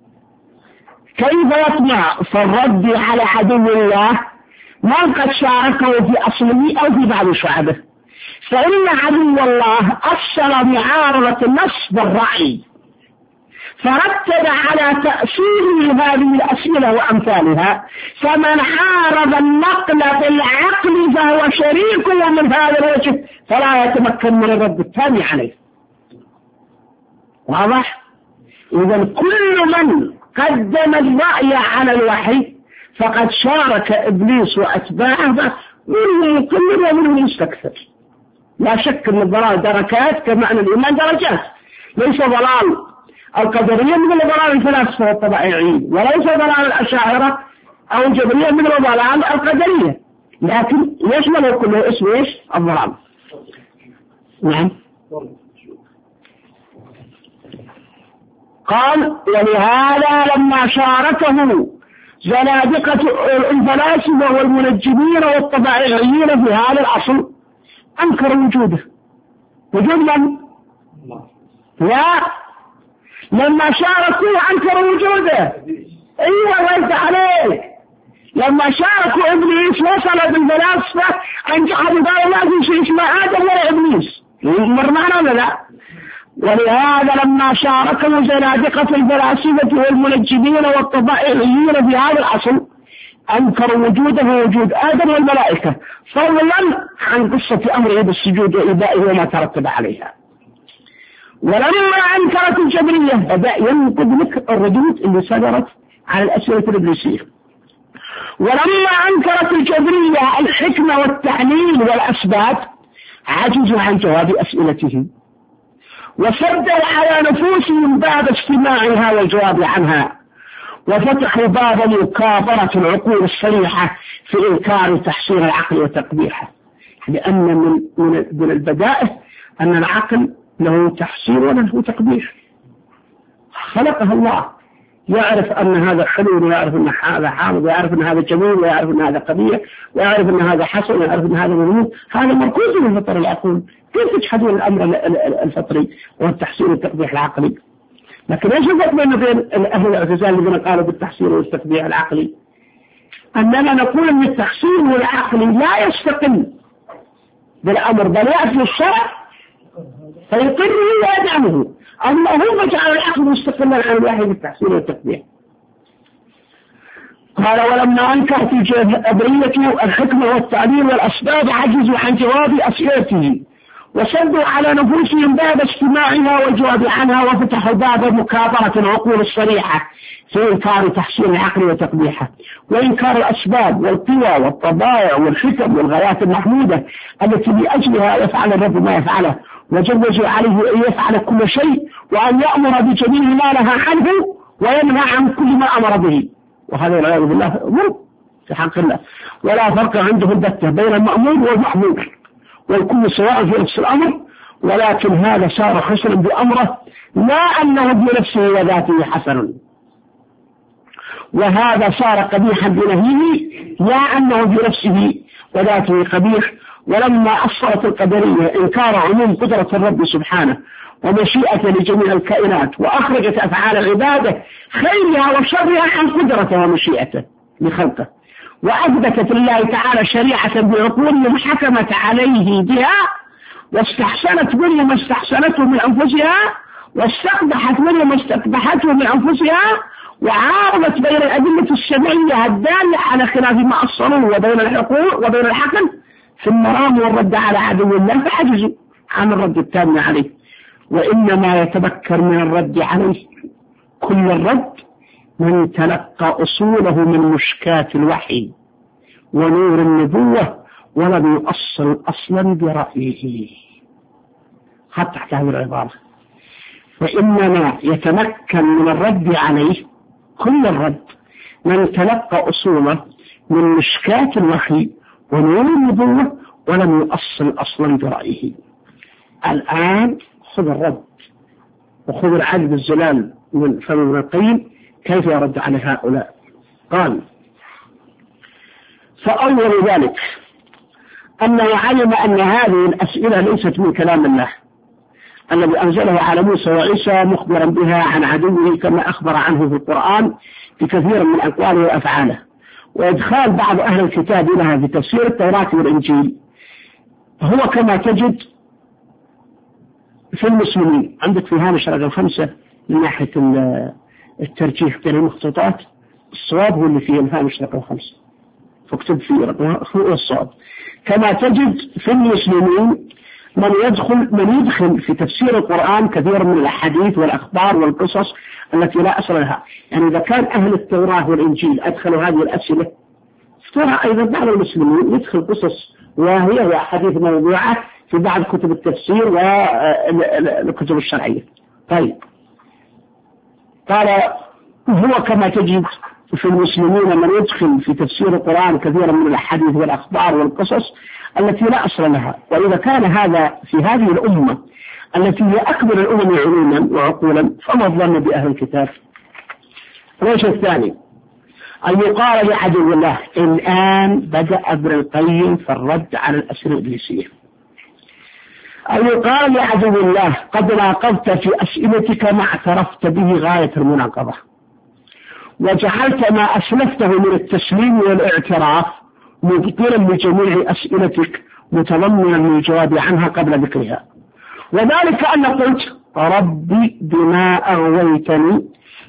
S3: كيف يطمع في الرد على عدو الله من قد شاركه في أصله أو في بعض شعبه، فإن عدو الله أصل معارضة النص بالرأي فرتب على تأثير هذه الأسئلة وأمثالها، فمن عارض النقل بالعقل فهو شريك ومن هذا الوجه فلا يتمكن من الرد الثاني عليه. واضح؟ إذا كل من قدم الرأي على الوحي فقد شارك إبليس وأتباعه، منهم مقلل ومنهم مستكثر. لا شك أن الضلال دركات كمعنى الإيمان درجات. ليس ضلال القدرية من ضلال الفلاسفة والطبائعيين، وليس ضلال الأشاعرة أو الجبرية من ضلال القدرية، لكن يشمل كله اسم إيش؟ الضلال. نعم. قال ولهذا لما شاركه زنادقة الفلاسفة والمنجمين والطبائعيين في هذا الأصل أنكر وجوده. وجود من؟ لا، لما شاركوا أنكر وجوده. أيوة رد عليك. لما شاركوا إبليس وصل بالفلاسفة أن جعلوا قالوا ما في شيء اسمه آدم ولا إبليس. مر معنا ولا لا؟ ولهذا لما شاركوا زنادقة الفلاسفة والمنجمين والطبائعيين في هذا الأصل أنكروا وجوده ووجود آدم والملائكة فضلا عن قصة أمره بالسجود وإبائه وما ترتب عليها. ولما أنكرت الجبرية بدأ ينقض لك الردود اللي صدرت على الأسئلة الإبليسية. ولما أنكرت الجبرية الحكمة والتعليل والأسباب عجزوا عن جواب أسئلته وسدوا على نفوسهم باب استماعها والجواب عنها، وفتحوا باب مكابرة العقول الصريحة في إنكار تحسين العقل وتقبيحه. لأن من, من البدائه أن العقل له تحسين وله تقبيح. خلقها الله، يعرف أن هذا حلو ويعرف أن هذا حامض ويعرف أن هذا جميل ويعرف أن هذا قبيح ويعرف أن هذا حسن ويعرف أن هذا مذموم. هذا مركوز من فطر العقول. كيف تجحدون الأمر الفطري والتحسين والتقبيح العقلي؟ لكن ايش الفرق بين أهل الاعتزال الذين قالوا بالتحسين والتقبيح العقلي؟ أننا نقول أن التحسين العقلي لا يستقل بالأمر بل يأتي الشرع فيقره ويدعمه. أما هم جعل العقل مستقلا عن الوحي بالتحسين والتقبيح. قال ولما أنكرت الجبرية الحكمة والتعليل والأسباب عجزوا عن جواب أسئلته وسدوا على نفوسهم باب استماعها والجواب عنها، وفتحوا باب مكابرة العقول الصريحة في إنكار تحسين العقل وتقبيحه، وإنكار الأسباب والقوى والطبائع والحكم والغايات المحمودة التي لأجلها يفعل الرب ما يفعله، وجوزوا عليه أن يفعل كل شيء، وأن يأمر بجميع ما نهى عنه وينهى عن كل ما أمر به. وهذا والعياذ بالله ظلم في حق الله، ولا فرق عنده البتة بين المأمور والمأمور، والكل سواء في نفس الأمر، ولكن هذا صار حسنا بأمره لا أنه بنفسه وذاته حسن، وهذا صار قبيحا بنهيه لا أنه بنفسه وذاته قبيح. ولما أصلت القدرية إنكار عموم قدرة الرب سبحانه ومشيئته لجميع الكائنات، وأخرجت أفعال العبادة خيرها وشرها عن قدرته ومشيئته لخلقه، وأثبتت لله تعالى شريعة بعقولهم حكمت عليه بها، واستحسنت منه ما استحسنته من أنفسها، واستقبحت منه ما استقبحته من أنفسها، وعارضت بين الأدلة الشرعية الدالة على خلاف ما أصلوه وبين الحقوق وبين الحكم، ثم راموا الرد على عدو الله فعجزوا عن الرد التام عليه. وإنما يتبكر من الرد عليه كل الرد من تلقى أصوله من مشكات الوحي ونور النبوة ولم يؤصل أصلا برأيه. حتى تحت هذه العبارة، وإنما يتمكن من الرد عليه كل الرد من تلقى أصوله من مشكات الوحي ونور النبوة ولم يؤصل أصلا برأيه. الآن خذ الرد وخذ العدل الزلال من فم ابن القيم كيف يرد على هؤلاء. قال: فأول ذلك أنه علم أن هذه الأسئلة ليست من كلام الله الذي أنزله على موسى وعيسى مخبرا بها عن عدوه كما أخبر عنه في القرآن بكثير من أقواله وأفعاله، وإدخال بعض أهل الكتاب لها في تفسير التوراة والإنجيل هو كما تجد في المسلمين. عندك في هامش رقم خمسة من ناحية الترجيح بين المخطوطات، الصواب هو اللي فيه الهامش رقم خمسة، فاكتب فيه رقم الصواب. كما تجد في المسلمين من يدخل من يدخل في تفسير القرآن كثير من الأحاديث والأخبار والقصص التي لا أصل لها. يعني إذا كان أهل التوراة والإنجيل أدخلوا هذه الأسئلة، ترى أيضا بعض المسلمين يدخل قصص وهي وأحاديث موضوعة في بعض كتب التفسير والكتب الشرعية. طيب، قال: هو كما تجد في المسلمين من يدخل في تفسير القرآن كثيرا من الأحاديث والأخبار والقصص التي لا أصل لها. وإذا كان هذا في هذه الأمة التي هي أكبر الأمم علوما وعقولا، فما الظن بأهل الكتاب؟ الوجه الثاني أن يقال لعدو الله: الآن بدأ ابن القيم في الرد على الأسئلة الإبليسية. أن يقال لعدو الله: قد ناقضت في أسئلتك ما اعترفت به غاية المناقضة، وجعلت ما أسلفته من التسليم والاعتراف مبطلا لجميع أسئلتك متضمنا للجواب عنها قبل ذكرها، وذلك أن قلت: ربي بما أغويتني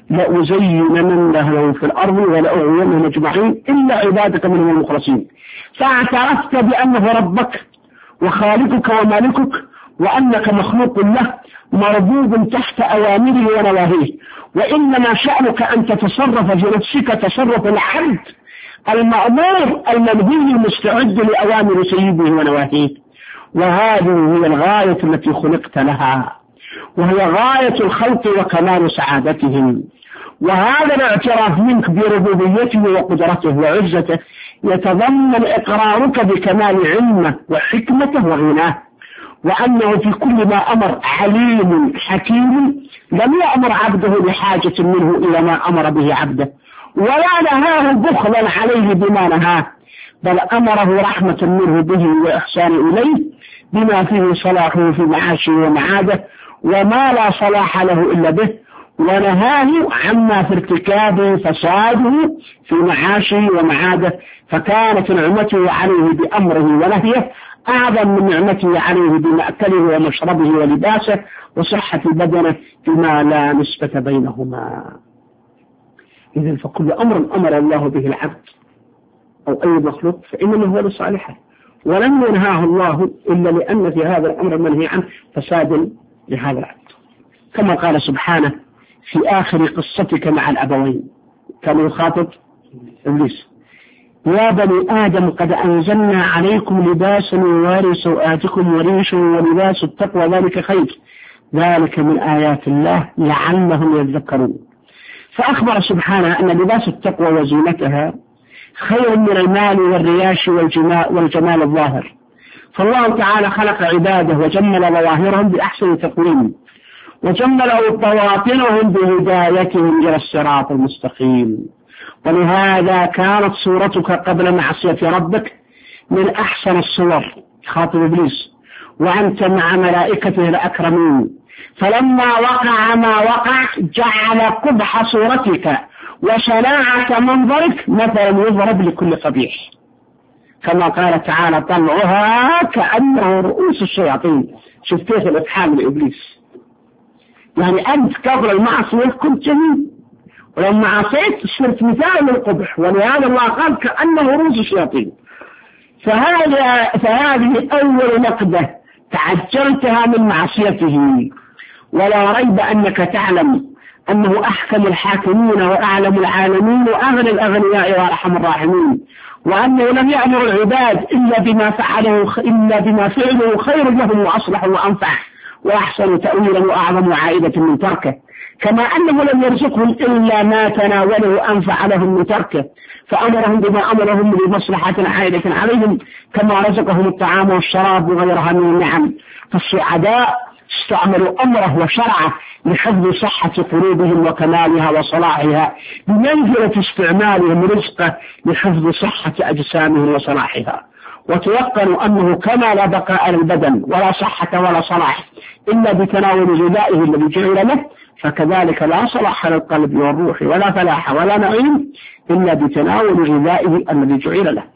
S3: لأزينن لهم في الأرض ولأغوينهم أجمعين إلا عبادك منهم المخلصين، فاعترفت بأنه ربك وخالقك ومالكك، وأنك مخلوق له مربوب تحت أوامره ونواهيه، وإنما شأنك أن تتصرف في نفسك تصرف العبد المأمور المنهي المستعد لأوامر سيده ونواهيه. وهذه هي الغاية التي خلقت لها، وهي غاية الخلق وكمال سعادتهم. وهذا الاعتراف منك بربوبيته وقدرته وعزته يتضمن إقرارك بكمال علمه وحكمته وغناه، وأنه في كل ما أمر عليم حكيم، لم يأمر عبده بحاجة منه إلى ما أمر به عبده، ولا نهاه بخلا عليه بما نهاه، بل أمره رحمة منه به وإحسان إليه بما فيه صلاحه في معاشه ومعاده، وما لا صلاح له إلا به، ونهاه عما في ارتكابه فساده في معاشه ومعاده. فكانت نعمته عليه بأمره ونهيه أعظم من نعمته عليه بمأكله ومشربه ولباسه وصحة بدنه، بما لا نسبة بينهما. إذن فكل أمر أمر الله به العبد أو أي مخلوق فإنما هو لصالحه، ولم ينهاه الله إلا لأن في هذا الأمر المنهي عنه فساد لهذا العبد، كما قال سبحانه في آخر قصتك مع الأبوين، كان يخاطب إبليس: يا بني آدم قد أنزلنا عليكم لباسا يواري سوآتكم وريش ولباس التقوى ذلك خير ذلك من آيات الله لعلهم يذكرون. فأخبر سبحانه أن لباس التقوى وزينتها خير من المال والرياش والجمال الظاهر، فالله تعالى خلق عباده وجمل ظواهرهم بأحسن تقويم، وجمل بواطنهم بهدايتهم إلى الصراط المستقيم. ولهذا كانت صورتك قبل معصية ربك من أحسن الصور، خاطب إبليس، وأنت مع ملائكته الأكرمين، فلما وقع ما وقع جعل قبح صورتك وشناعة منظرك مثلا يضرب لكل قبيح، كما قال تعالى: طلعها كأنه رؤوس الشياطين. شوف كيف الإفحام لإبليس، يعني أنت قبل المعصية كنت جميل، ولما عصيت صرت مثال للقبح، ولهذا الله قال كأنه رؤوس الشياطين. فهذا فهذه أول نقدة تعجلتها من معصيته، ولا ريب أنك تعلم أنه أحكم الحاكمين وأعلم العالمين وأغنى الأغنياء وأرحم الراحمين، وأنه لم يأمر العباد إلا بما فعله إلا بما فعله خير لهم وأصلح وأنفع وأحسن تأويلا وأعظم عائدة من تركه، كما أنه لم يرزقهم إلا ما تناوله أنفع لهم من تركه، فأمرهم بما أمرهم بمصلحة عائدة عليهم، كما رزقهم الطعام والشراب وغيرها من النعم. فالسعداء استعملوا أمره وشرعه لحفظ صحة قلوبهم وكمالها وصلاحها بمنزلة استعمالهم رزقه لحفظ صحة أجسامهم وصلاحها، وتيقنوا أنه كما لا بقاء للبدن ولا صحة ولا صلاح إلا بتناول غذائه الذي جعل له، فكذلك لا صلاح للقلب والروح ولا فلاح ولا نعيم إلا بتناول غذائه الذي جعل له.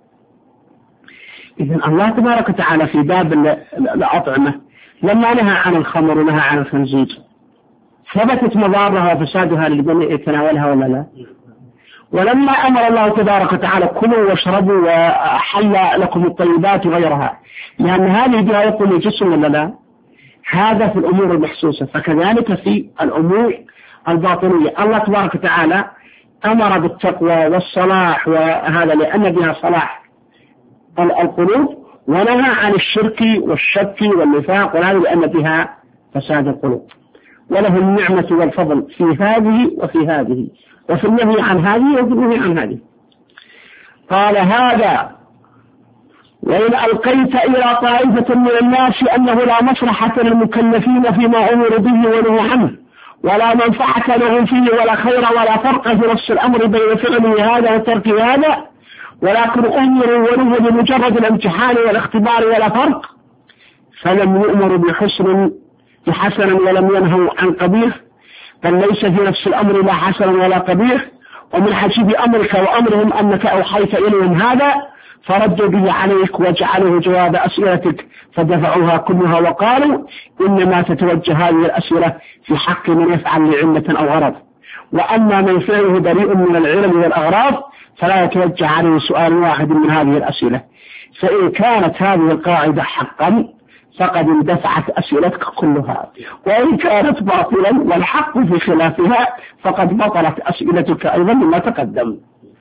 S3: إذن الله تبارك وتعالى في باب الأطعمة لما نهى عن الخمر ونهى عن الخنزير ثبتت مضارها وفسادها للجميع يتناولها ولا لا؟ ولما أمر الله تبارك وتعالى كلوا واشربوا وحل لكم الطيبات وغيرها، لأن هذه بها يقوم الجسم ولا لا؟ هذا في الأمور المحسوسة، فكذلك في الأمور الباطنية الله تبارك وتعالى أمر بالتقوى والصلاح، وهذا لأن بها صلاح القلوب، ونهى عن الشرك والشك والنفاق، وهذا لأن بها فساد القلوب. وله النعمة والفضل في هذه وفي هذه، وفي النهي عن هذه وفي النهي عن هذه. قال: هذا وإن ألقيت إلى طائفة من الناس أنه لا مصلحة للمكلفين فيما أمروا به ونهوا عنه، ولا منفعة لهم فيه ولا خير ولا فرق في نفس الأمر بين فعله هذا وترك هذا، ولكن أمروا ونهوا بمجرد الامتحان والاختبار ولا فرق، فلم يؤمروا بحسن بحسن ولم ينهوا عن قبيح، بل ليس في نفس الأمر لا حسن ولا قبيح. ومن عجيب أمرك وأمرهم أنك أوحيت إليهم هذا فردوا به عليك وجعلوه جواب أسئلتك، فدفعوها كلها وقالوا إنما تتوجه هذه الأسئلة في حق من يفعل لعلة أو غرض، وأما من فعله بريء من العلم والأغراض فلا يتوجه عليه سؤال واحد من هذه الأسئلة. فإن كانت هذه القاعدة حقا فقد اندفعت أسئلتك كلها، وإن كانت باطلا والحق في خلافها فقد بطلت أسئلتك أيضا مما تقدم.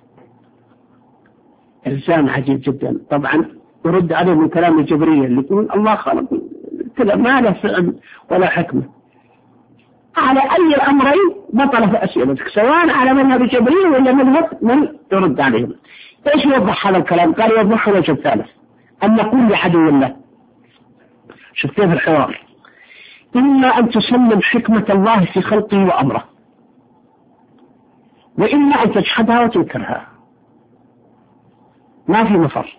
S3: إلزام عجيب جدا. طبعا يرد عليه من كلام الجبرية اللي يقول الله خلق كذا ما له فعل ولا حكمة. على أي الأمرين بطلت أسئلتك، سواء على مذهب الجبرية ولا مذهب من يرد عليهم. إيش يوضح هذا الكلام؟ قال يوضح وجه الثالث، أن نقول لعدو الله. شوف كيف الحوار: إما أن تسلم حكمة الله في خلقه وأمره، وإما أن تجحدها وتنكرها، ما في مفر.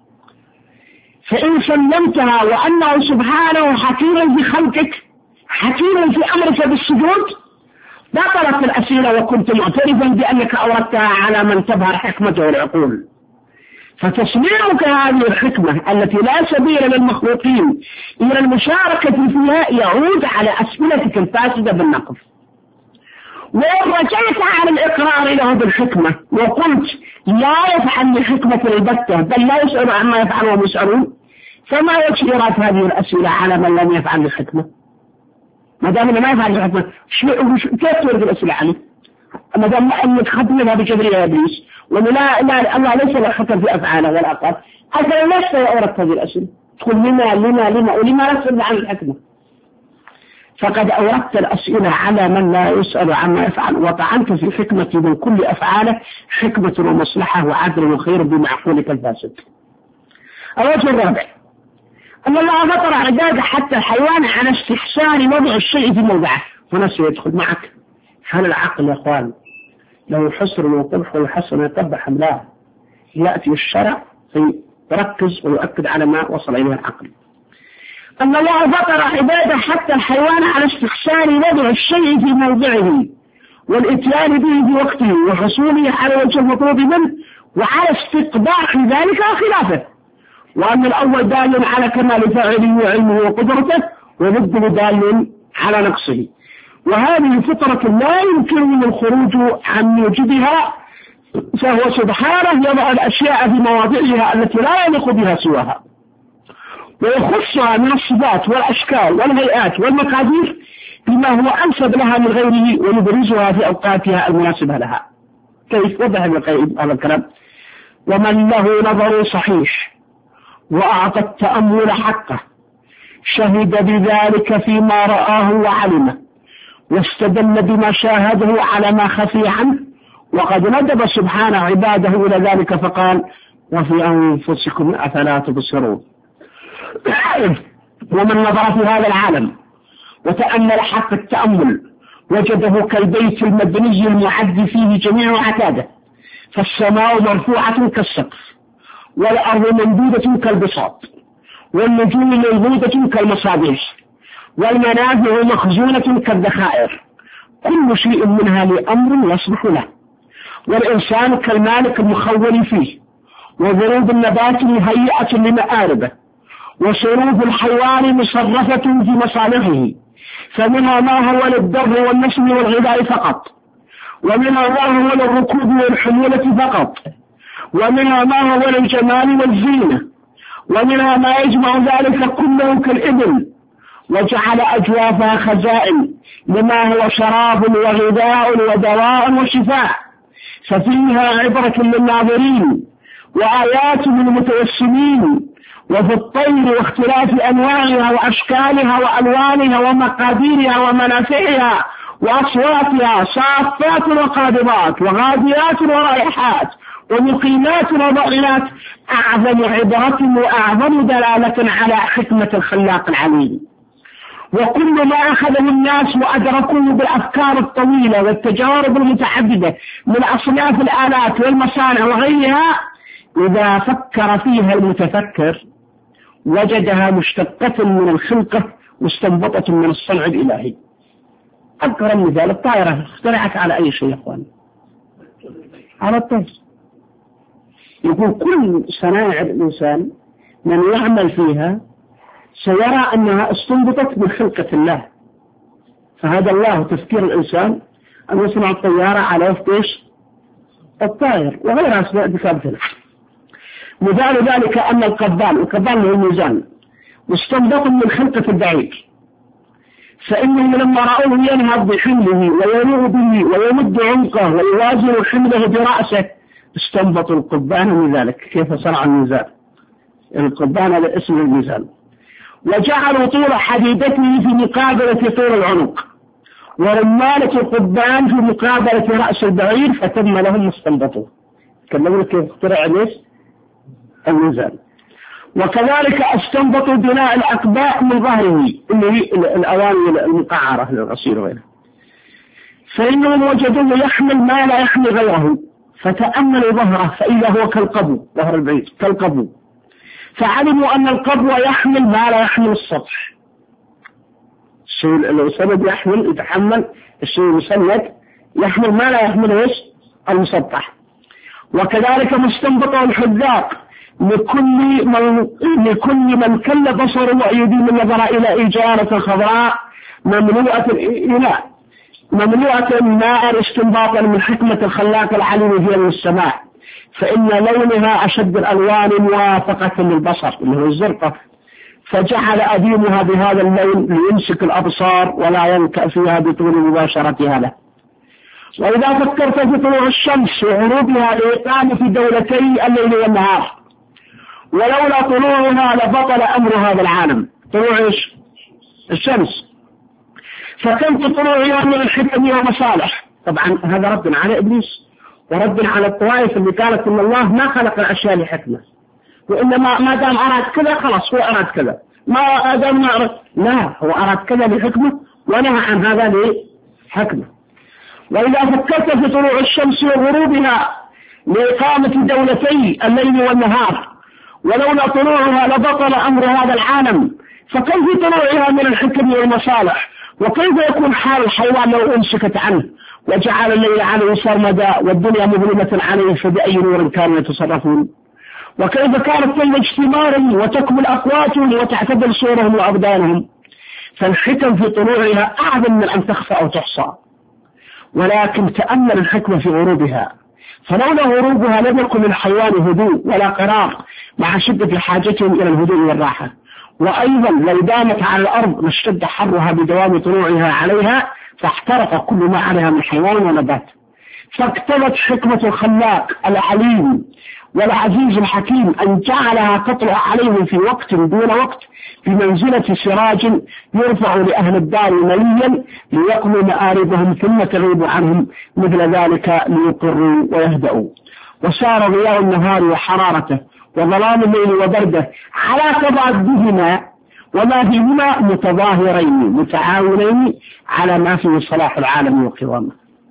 S3: فإن سلمتها وأنه سبحانه حكيم في خلقك حكيم في أمرك بالسجود بطلت الأسئلة، وكنت معترفا بأنك أوردتها على من تبهر حكمته العقول. فتسليمك هذه الحكمة التي لا سبيل للمخلوقين إلى المشاركة فيها يعود على أسئلتك الفاسدة بالنقض. وإن رجعت على الإقرار له بالحكمة وقلت لا يفعل لحكمة البتة بل لا يسأل عما يفعل وهم يسألون، فما وجه إيراد هذه الأسئلة على من لم يفعل لحكمة؟ ما دام ما يفعل لحكمة كيف تورد الأسئلة عليه؟ ما دام أنك ختمها بجبرية يا إبليس ولا لا الله ليس له حكم في أفعاله ولا أقل، أصلا ليش أوردت هذه الأسئلة؟ تقول لما لما لما ولما نسأل عن الحكمة؟ فقد أوردت الأسئلة على من لا يسأل عما يفعل، وطعنت في حكمة من كل أفعاله حكمة ومصلحة وعدل وخير بمعقولك الفاسد. الوجه الرابع أن الله فطر عباده حتى الحيوان على استحسان وضع الشيء في موضعه. هنا سيدخل معك هل العقل يا أخوان لو حسر وقبح والحسن يقبح أم لا؟ يأتي الشرع فيركز ويؤكد على ما وصل إليه العقل. أن الله فطر عباده حتى الحيوان على استحسان وضع الشيء في موضعه والإتيان به في وقته وحصوله على وجه المطلوب منه وعلى استقباح ذلك وخلافه، وأن الأول دال على كمال فاعله وعلمه وقدرته وضده دال على نقصه، وهذه فطرة لا يمكن الخروج عن موجبها، فهو سبحانه يضع الأشياء في مواضعها التي لا يليق بها سواها، ويخصها من الصفات والأشكال والهيئات والمقادير بما هو أنسب لها من غيره ويبرزها في أوقاتها المناسبة لها. كيف وضح هذا الكلام؟ ومن له نظر صحيح وأعطى التأمل حقه شهد بذلك فيما رآه وعلمه واستدل بما شاهده على ما خفي عنه، وقد ندب سبحانه عباده إلى ذلك فقال وفي أنفسكم أفلا تبصرون. ومن نظر في هذا العالم وتأمل حق التأمل وجده كالبيت المبني المعد فيه جميع عتاده، فالسماء مرفوعة كالسقف والأرض ممدودة كالبساط والنجوم موجودة كالمصابيح والمنافع مخزونة كالذخائر، كل شيء منها لأمر يصلح له، والإنسان كالمالك المخول فيه، وضروب النبات مهيئة لمآربه، وصروف الحيوان مصرفة في مصالحه، فمنها ما هو للضر والنسل والغذاء فقط، ومنها ما هو للركوب والحمولة فقط، ومنها ما هو للجمال والزينة، ومنها ما يجمع ذلك كله كالإبل، وجعل أجوافها خزائن لما هو شراب وغذاء ودواء وشفاء، ففيها عبرة للناظرين وآيات للمتوسمين. وفي الطير واختلاف أنواعها وأشكالها وألوانها ومقاديرها ومنافعها وأصواتها صافات وقابضات وغاديات ورائحات ومقيمات وضائلات أعظم عبرة وأعظم دلالة على حكمة الخلاق العليم. وكل ما أخذه الناس وأدركوه بالأفكار الطويلة والتجارب المتعددة من أصناف الآلات والمصانع وغيرها، إذا فكر فيها المتفكر وجدها مشتقة من الخلقة مستنبطة من الصنع الإلهي. أذكر مثال الطائرة اخترعت على أي شيء يا أخوان؟ على الطير. يقول كل صنائع الإنسان من يعمل فيها سيرى أنها استنبطت من خلقة الله، فهذا الله تفكير الإنسان أن يصنع الطيارة على وفق الطائر وغيرها بكاملها. مثال ذلك أن القبال القبال هو الميزان مستنبط من خلقة البعير، فإنهم لما رأوه ينهض بحمله وينوء به ويمد عنقه ويوازن حمله برأسه استنبطوا القبان من ذلك كيف صنع الميزان. القبان هذا اسم الميزان، وجعلوا طول حديدته في مقابلة طول العنق ورمالة القبان في مقابلة رأس البعير، فتم لهم مستنبطوه. كلمنا كيف اخترع ليش الميزان. وكذلك استنبطوا بناء الأقباء من ظهره اللي هي الأواني المقعرة للرصير وغيرها، فإنهم وجدوه يحمل ما لا يحمل غيره، فتأملوا ظهره فإذا هو كالقبو، ظهر البعير كالقبو، فعلموا أن القبو يحمل ما لا يحمل السطح. الشيء المسند يحمل يتحمل، الشيء المسند يحمل ما لا يحمله المسطح. وكذلك مستنبطه الحذاق لكل من لكل من كل بصره ويدي من نظر إلى إجارة خضراء مملوءة الإناء مملوءة ماء استنباطا من حكمة الخلاق العليم في السماء، فإن لونها أشد الألوان موافقة للبصر اللي هو الزرقة، فجعل أديمها بهذا اللون ليمسك الأبصار ولا ينكأ فيها بطول مباشرتها له. وإذا فكرت في طلوع الشمس وغروبها لإقامة دولتي الليل والنهار، ولولا طلوعها لبطل أمر هذا العالم. طلوع الشمس، فكيف طلوعها من الحكم والمصالح؟ طبعا هذا رد على إبليس ورد على الطوائف اللي قالت إن الله ما خلق الأشياء لحكمة، وإنما ما دام أراد كذا خلاص هو أراد كذا، ما دام ما أراد، لا، هو أراد كذا لحكمة ونهى عن هذا لحكمة. وإذا فكرت في طلوع الشمس وغروبها لإقامة دولتي الليل والنهار، ولولا طلوعها لبطل أمر هذا العالم، فكيف طلوعها من الحكم والمصالح؟ وكيف يكون حال الحيوان لو أمسكت عنه وجعل الليل عليه سرمدا والدنيا مظلمة عليه، فبأي نور كانوا يتصرفون؟ وكيف كانت تنضج ثمارهم وتكمل أقواتهم وتعتدل صورهم وأبدانهم؟ فالحكم في طلوعها أعظم من أن تخفى أو تحصى. ولكن تأمل الحكمة في غروبها، فلولا غروبها لم يكن للحيوان هدوء ولا قرار مع شدة حاجتهم إلى الهدوء والراحة. وأيضا لو دامت على الأرض لاشتد حرها بدوام طلوعها عليها، فاحترق كل ما عليها من حيوان ونبات. فاقتضت حكمة الخلاق العليم والعزيز الحكيم أن جعلها تطلع عليهم في وقت دون وقت بمنزلة سراج يرفع لأهل الدار مليا ليقضوا مآربهم ثم تغيب عنهم مثل ذلك ليقروا ويهدأوا. وسار ضياء النهار وحرارته وظلام الليل وبرده على تضادهما وما فيهما متظاهرين متعاونين على ما فيه صلاح العالم وقوامه.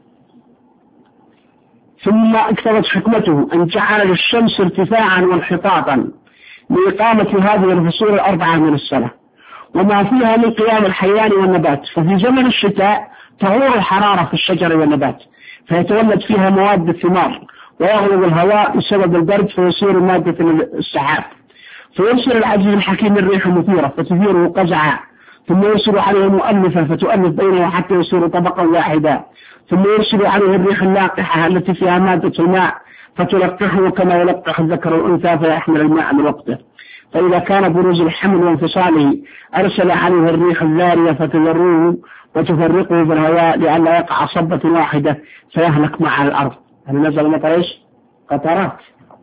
S3: ثم اقتضت حكمته أن جعل للشمس ارتفاعا وانحطاطا لإقامة هذه الفصول الأربعة من السنة وما فيها من قيام الحيوان والنبات. ففي زمن الشتاء تغور الحرارة في الشجر والنبات فيتولد فيها مواد الثمار، ويغلب الهواء بسبب البرد فيصير مادة السحاب، فيرسل العزيز الحكيم الريح مثيرة فتثيره قزعا، ثم يرسل عليه مؤلفة فتؤلف بينه حتى يصير طبقا واحدا، ثم يرسل عليه الريح اللاقحة التي فيها مادة الماء فتلقحه كما يلقح الذكر الأنثى فيحمل الماء من وقته. فإذا كان بروز الحمل وانفصاله أرسل عليه الريح الذارية فتذروه وتفرقه في الهواء لئلا يقع صبة واحدة فيهلك مع الأرض. هل نزل مطر ايش؟ قطرات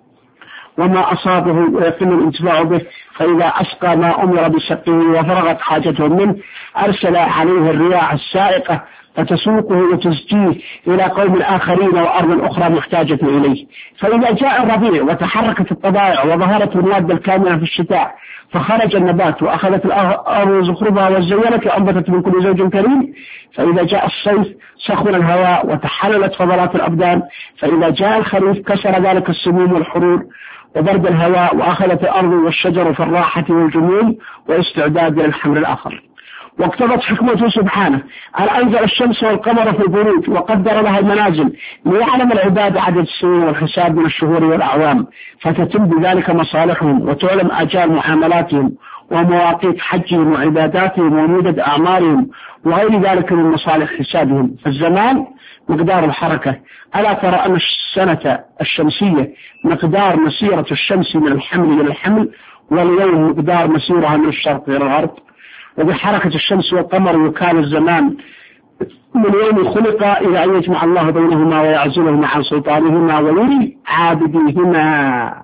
S3: وما أصابه ويقل الانتفاع به، فإذا أسقى ما أمر بسقه وفرغت حاجته منه أرسل عليه الرياح السائقة فتسوقه وتزجيه إلى قوم آخرين وأرض أخرى محتاجة إليه. فإذا جاء الربيع وتحركت الطبائع وظهرت المواد الكامنة في الشتاء فخرج النبات وأخذت الأرض زخرفها وزينت وأنبتت من كل زوج كريم، فإذا جاء الصيف سخن الهواء وتحللت فضلات الأبدان، فإذا جاء الخريف كسر ذلك السموم والحرور وبرد الهواء وأخذت الأرض والشجر في الراحة والجمول واستعداد للحمل الآخر. واقتضت حكمته سبحانه أن أنزل الشمس والقمر في البروج وقدر لها المنازل ليعلم العباد عدد السنين والحساب من الشهور والأعوام، فتتم بذلك مصالحهم وتعلم آجال معاملاتهم ومواقيت حجهم وعباداتهم ومدد أعمالهم وغير ذلك من مصالح حسابهم. فالزمان مقدار الحركة، ألا ترى أن السنة الشمسية مقدار مسيرة الشمس من الحمل إلى الحمل، واليوم مقدار مسيرها من الشرق إلى الغرب. وبحركة الشمس والقمر يكال الزمان من يوم خلق إلى أن يجمع الله بينهما ويعزلهما عن سلطانهما ويري عابديهما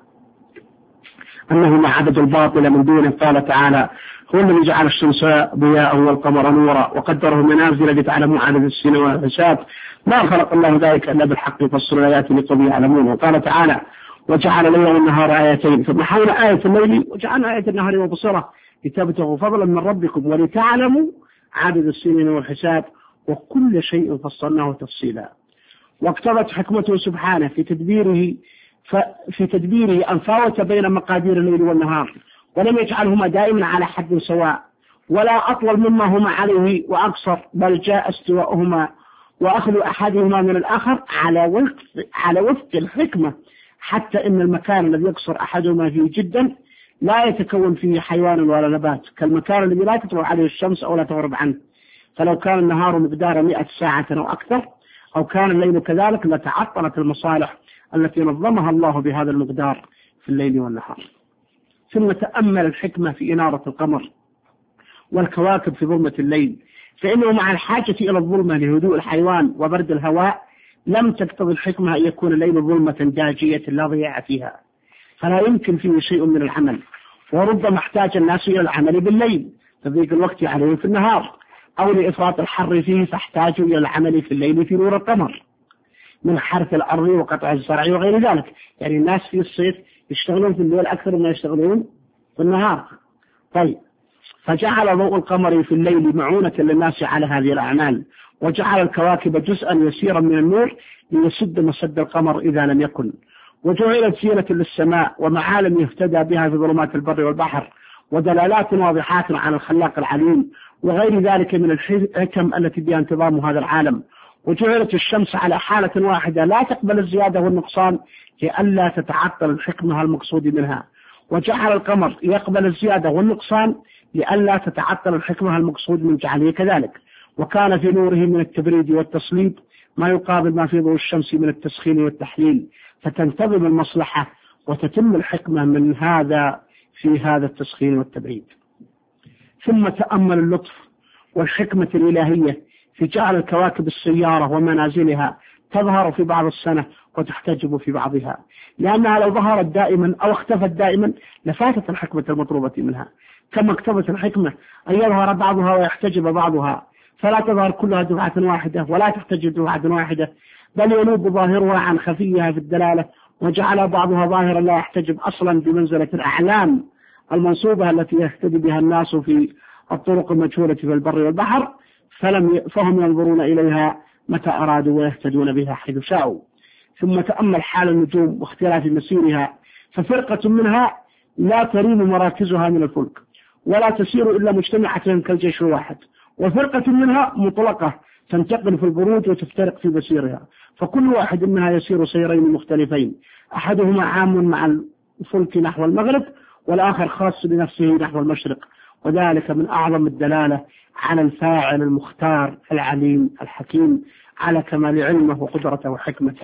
S3: أنهما عبدوا الباطل من دونه. قال تعالى: هو الذي جعل الشمس ضياء والقمر نورا وقدره منازل لتعلموا عدد السنين والحساب، ما خلق الله ذلك إلا بالحق يفصل الآيات لقوم يعلمون. وقال تعالى: وجعل الليل والنهار آيتين فمحونا آية الليل وجعلنا آية النهار مبصرة لتبتغوا فضلا من ربكم ولتعلموا عدد السنين والحساب وكل شيء فصلناه تفصيلا. واقتضت حكمته سبحانه في تدبيره في تدبيره أن فاوت بين مقادير الليل والنهار ولم يجعلهما دائما على حد سواء ولا أطول مما هما عليه وأقصر، بل جاء استواؤهما وأخذ أحدهما من الآخر على وفق على وفق الحكمة، حتى إن المكان الذي يقصر أحدهما فيه جدا لا يتكون فيه حيوان ولا نبات كالمكان الذي لا تطلع عليه الشمس أو لا تغرب عنه، فلو كان النهار مقدار مئة ساعة أو أكثر أو كان الليل كذلك لتعطلت المصالح التي نظمها الله بهذا المقدار في الليل والنهار. ثم تأمل الحكمة في إنارة القمر والكواكب في ظلمة الليل، فإنه مع الحاجة إلى الظلمة لهدوء الحيوان وبرد الهواء لم تقتضي الحكمة أن يكون الليل ظلمة داجية لا ضياع فيها، فلا يمكن فيه شيء من العمل، وربما احتاج الناس إلى العمل بالليل تضيق الوقت عليهم في النهار، أو لإفراط الحر فيه فاحتاجوا إلى العمل في الليل في نور القمر من حرث الأرض وقطع الزرع وغير ذلك. يعني الناس في الصيف يشتغلون في الليل أكثر مما يشتغلون في النهار. طيب، فجعل ضوء القمر في الليل معونة للناس على هذه الأعمال، وجعل الكواكب جزءا يسيرا من النور ليسد مسد القمر إذا لم يكن، وجعلت زينة للسماء ومعالم يهتدى بها في ظلمات البر والبحر، ودلالات واضحات على الخلاق العليم، وغير ذلك من الحكم التي بها انتظام هذا العالم. وجعلت الشمس على حالة واحدة لا تقبل الزيادة والنقصان لئلا تتعطل الحكمة المقصود منها، وجعل القمر يقبل الزيادة والنقصان لئلا تتعطل الحكمة المقصود من جعله كذلك. وكان في نوره من التبريد والتصليب ما يقابل ما في ضوء الشمس من التسخين والتحليل، فتنتظم المصلحة وتتم الحكمة من هذا في هذا التسخين والتبريد. ثم تأمل اللطف والحكمة الإلهية في جعل الكواكب السيارة ومنازلها تظهر في بعض السنة وتحتجب في بعضها، لأنها لو ظهرت دائما أو اختفت دائما لفاتت الحكمة المطلوبة منها، كما اقتضت الحكمة أن يظهر بعضها ويحتجب بعضها، فلا تظهر كلها دفعة واحدة ولا تحتجب دفعة واحدة، بل ينوب ظاهرها عن خفيها في الدلالة، وجعل بعضها ظاهرا لا يحتجب أصلا بمنزلة الأعلام المنصوبة التي يهتدي بها الناس في الطرق المجهولة في البر والبحر، فلم فهم ينظرون إليها متى أرادوا ويهتدون بها حيث شاءوا. ثم تأمل حال النجوم واختلاف مسيرها، ففرقة منها لا تريم مراكزها من الفلك ولا تسير إلا مجتمعة كالجيش الواحد، وفرقة منها مطلقة تنتقل في البروج وتفترق في مسيرها، فكل واحد منها يسير سيرين مختلفين، أحدهما عام مع الفلك نحو المغرب والآخر خاص بنفسه نحو المشرق، وذلك من أعظم الدلالة على الفاعل المختار العليم الحكيم على كمال علمه وقدرته وحكمته.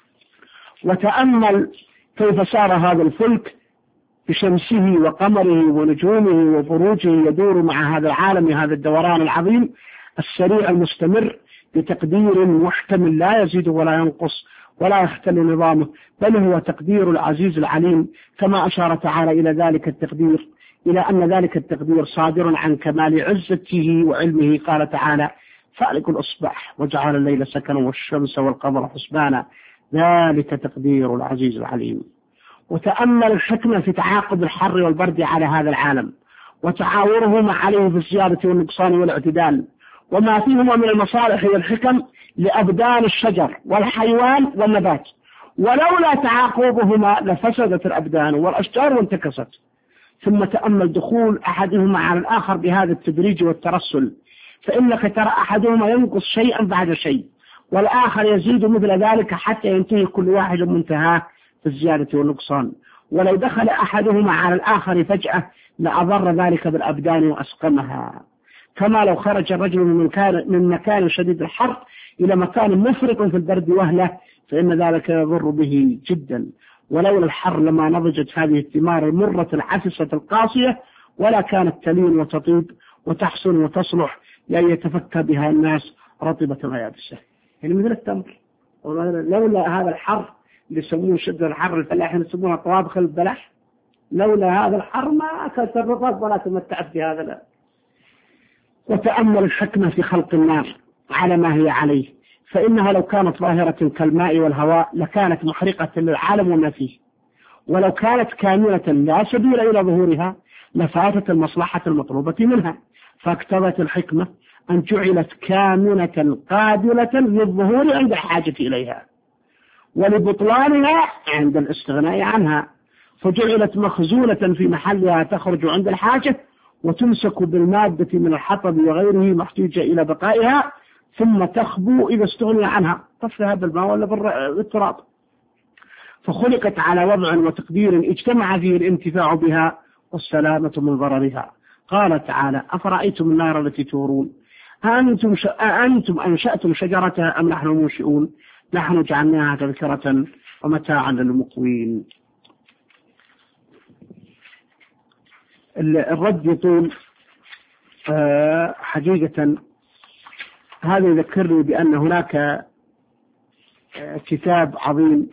S3: وتأمل كيف سار هذا الفلك بشمسه وقمره ونجومه وبروجه يدور مع هذا العالم هذا الدوران العظيم السريع المستمر بتقدير محكم لا يزيد ولا ينقص ولا يختل نظامه، بل هو تقدير العزيز العليم، كما أشار تعالى إلى ذلك التقدير إلى أن ذلك التقدير صادر عن كمال عزته وعلمه. قال تعالى: فالق الإصباح وجعل الليل سكنا والشمس والقمر حسبانا ذلك تقدير العزيز العليم. وتأمل الحكمة في تعاقب الحر والبرد على هذا العالم وتعاورهما عليه في الزيادة والنقصان والاعتدال، وما فيهما من المصالح والحكم لأبدان الشجر والحيوان والنبات، ولولا تعاقبهما لفسدت الأبدان والأشجار وانتكست. ثم تأمل دخول أحدهما على الآخر بهذا التدريج والترسل، فإنك ترى أحدهما ينقص شيئا بعد شيء والآخر يزيد مثل ذلك حتى ينتهي كل واحد منتهاه في الزيادة والنقصان، ولو دخل أحدهما على الآخر فجأة لأضر ذلك بالأبدان وأسقمها، كما لو خرج الرجل من مكان, من مكان شديد الحر إلى مكان مفرط في البرد وهله فإن ذلك يضر به جدا، ولولا الحر لما نضجت هذه الثمار المرة العفسة القاسية ولا كانت تلين وتطيب وتحسن وتصلح لأن يتفكى بها الناس رطبة ويابسة، يعني مثل التمر. لولا هذا الحر اللي يسمونه شدة الحر الفلاحين يسمونها طوابخ البلح، لولا هذا الحر ما أكلت الرطب ولا تمتعت بهذا لا. وتأمل الحكمة في خلق النار على ما هي عليه، فإنها لو كانت ظاهرة كالماء والهواء لكانت محرقة للعالم وما فيه، ولو كانت كاملة لا سبيل إلى ظهورها لفاتت المصلحة المطلوبة منها، فاقتضت الحكمة أن جعلت كاملة قابلة للظهور عند الحاجة إليها ولبطلانها عند الاستغناء عنها، فجعلت مخزونة في محلها تخرج عند الحاجة وتمسك بالمادة من الحطب وغيره محتاجة إلى بقائها ثم تخبو إذا استغني عنها، طفلها بالماء ولا بالتراب، فخلقت على وضع وتقدير اجتمع فيه الانتفاع بها والسلامة من ضررها. قال تعالى: أفرأيتم النار التي تورون أنتم ش... أنتم أنشأتم شجرتها أم نحن المنشئون؟ نحن جعلناها تذكرة ومتاعا للمقوين. الرد يطول. أه حقيقة هذا يذكرني بأن هناك كتاب عظيم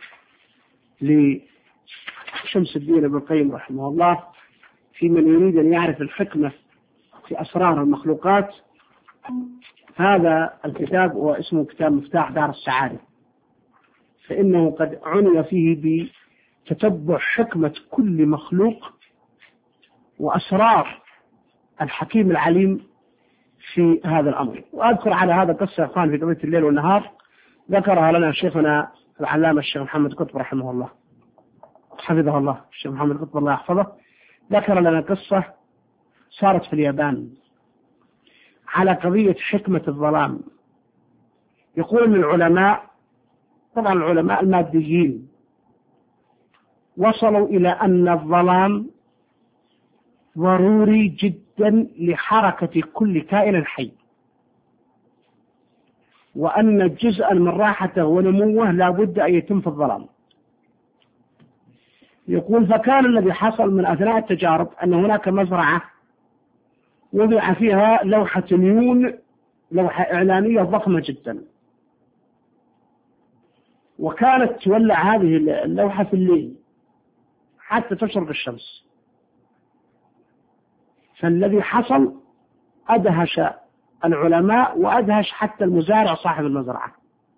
S3: لشمس الدين ابن القيم رحمه الله في من يريد أن يعرف الحكمة في أسرار المخلوقات. هذا الكتاب هو اسمه كتاب مفتاح دار السعادة، فإنه قد عني فيه بتتبع حكمة كل مخلوق وأسرار الحكيم العليم في هذا الأمر. وأذكر على هذا قصة أخوان في قضية الليل والنهار ذكرها لنا شيخنا العلامة الشيخ محمد قطب رحمه الله حفظه الله. الشيخ محمد قطب الله يحفظه ذكر لنا قصة صارت في اليابان على قضية حكمة الظلام. يقول من العلماء، طبعا العلماء الماديين، وصلوا إلى أن الظلام ضروري جدا لحركة كل كائن حي، وأن جزءا من راحته ونموه لا بد أن يتم في الظلام. يقول فكان الذي حصل من أثناء التجارب أن هناك مزرعة وضع فيها لوحة نيون، لوحة إعلانية ضخمة جدا، وكانت تولع هذه اللوحة في الليل حتى تشرق الشمس. فالذي حصل أدهش العلماء وأدهش حتى المزارع صاحب المزرعة.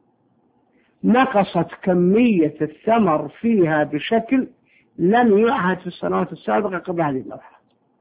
S3: نقصت كمية الثمر فيها بشكل لم يعهد في السنوات السابقة قبل هذه اللوحة.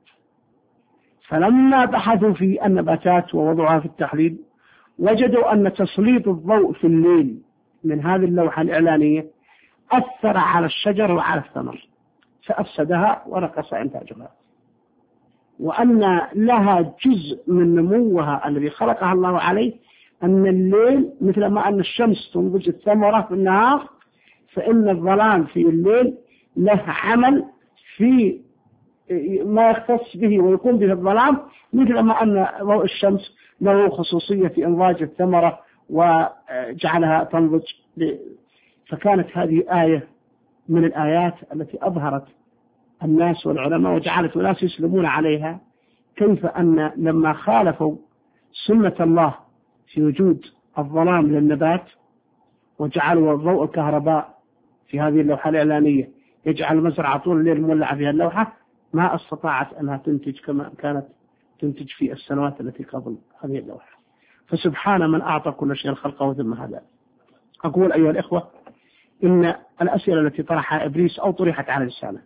S3: فلما بحثوا في النباتات ووضعها في التحليل وجدوا أن تسليط الضوء في الليل من هذه اللوحة الإعلانية أثر على الشجر وعلى الثمر فأفسدها ونقص إنتاجها، وأن لها جزء من نموها الذي خلقها الله عليه أن الليل مثل ما أن الشمس تنضج الثمرة في النهار، فإن الظلام في الليل له عمل في ما يختص به ويقوم به الظلام، مثل ما أن ضوء الشمس له خصوصية في إنضاج الثمرة وجعلها تنضج. فكانت هذه آية من الآيات التي أظهرت الناس والعلماء وجعلت الناس يسلمون عليها، كيف أن لما خالفوا سنة الله في وجود الظلام للنبات وجعلوا ضوء الكهرباء في هذه اللوحة الإعلانية يجعل المزرعة طول الليل مولعة فيها اللوحة، ما استطاعت أنها تنتج كما كانت تنتج في السنوات التي قبل هذه اللوحة. فسبحان من أعطى كل شيء خلقه ثم هدى. أقول أيها الإخوة إن الأسئلة التي طرحها إبليس أو طرحت على لسانه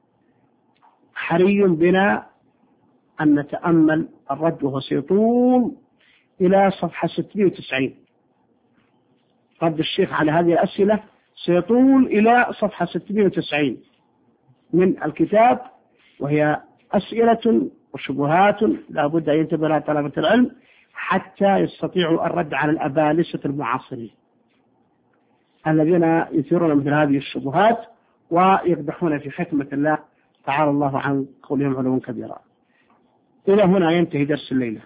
S3: حري بنا أن نتأمل الرد، وهو سيطول إلى صفحة ستمائة وتسعين. رد الشيخ على هذه الأسئلة سيطول إلى صفحة ستمائة وتسعين من الكتاب، وهي أسئلة وشبهات لا بد أن ينتبه لها طلبة العلم حتى يستطيعوا الرد على الأبالسة المعاصرين الذين يثيرون مثل هذه الشبهات ويقدحون في حكمة الله تعالى الله عن قولهم علوا كبيرا. إلى هنا ينتهي درس الليلة،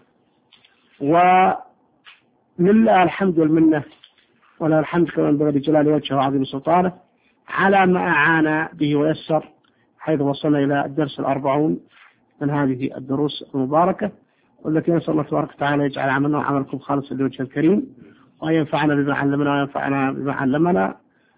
S3: ولله الحمد والمنة وله الحمد كما ينبغي لجلال وجهه وعظيم سلطانه على ما أعان به ويسر، حيث وصلنا إلى الدرس الأربعون من هذه الدروس المباركة، والتي نسأل الله تبارك وتعالى يجعل عملنا وعملكم خالصا لوجهه الكريم، وأن ينفعنا بما علمنا وينفعنا بما علمنا.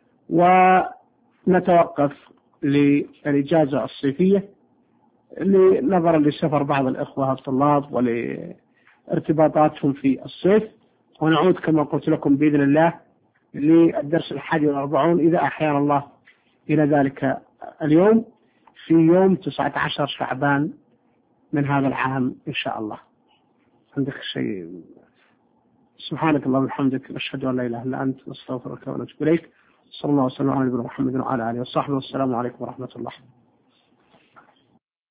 S3: ونتوقف للإجازة الصيفية نظرا لسفر بعض الإخوة الطلاب ولارتباطاتهم في الصيف، ونعود كما قلت لكم بإذن الله للدرس الحادي والأربعون إذا أحيانا الله إلى ذلك اليوم في يوم تسعة عشر شعبان من هذا العام إن شاء الله. عندك شيء؟ سبحانك اللهم وبحمدك نشهد أن لا إله إلا أنت نستغفرك ونتوب إليك. صلى الله وسلم على نبينا محمد وعلى آله وصحبه والسلام عليكم ورحمة الله.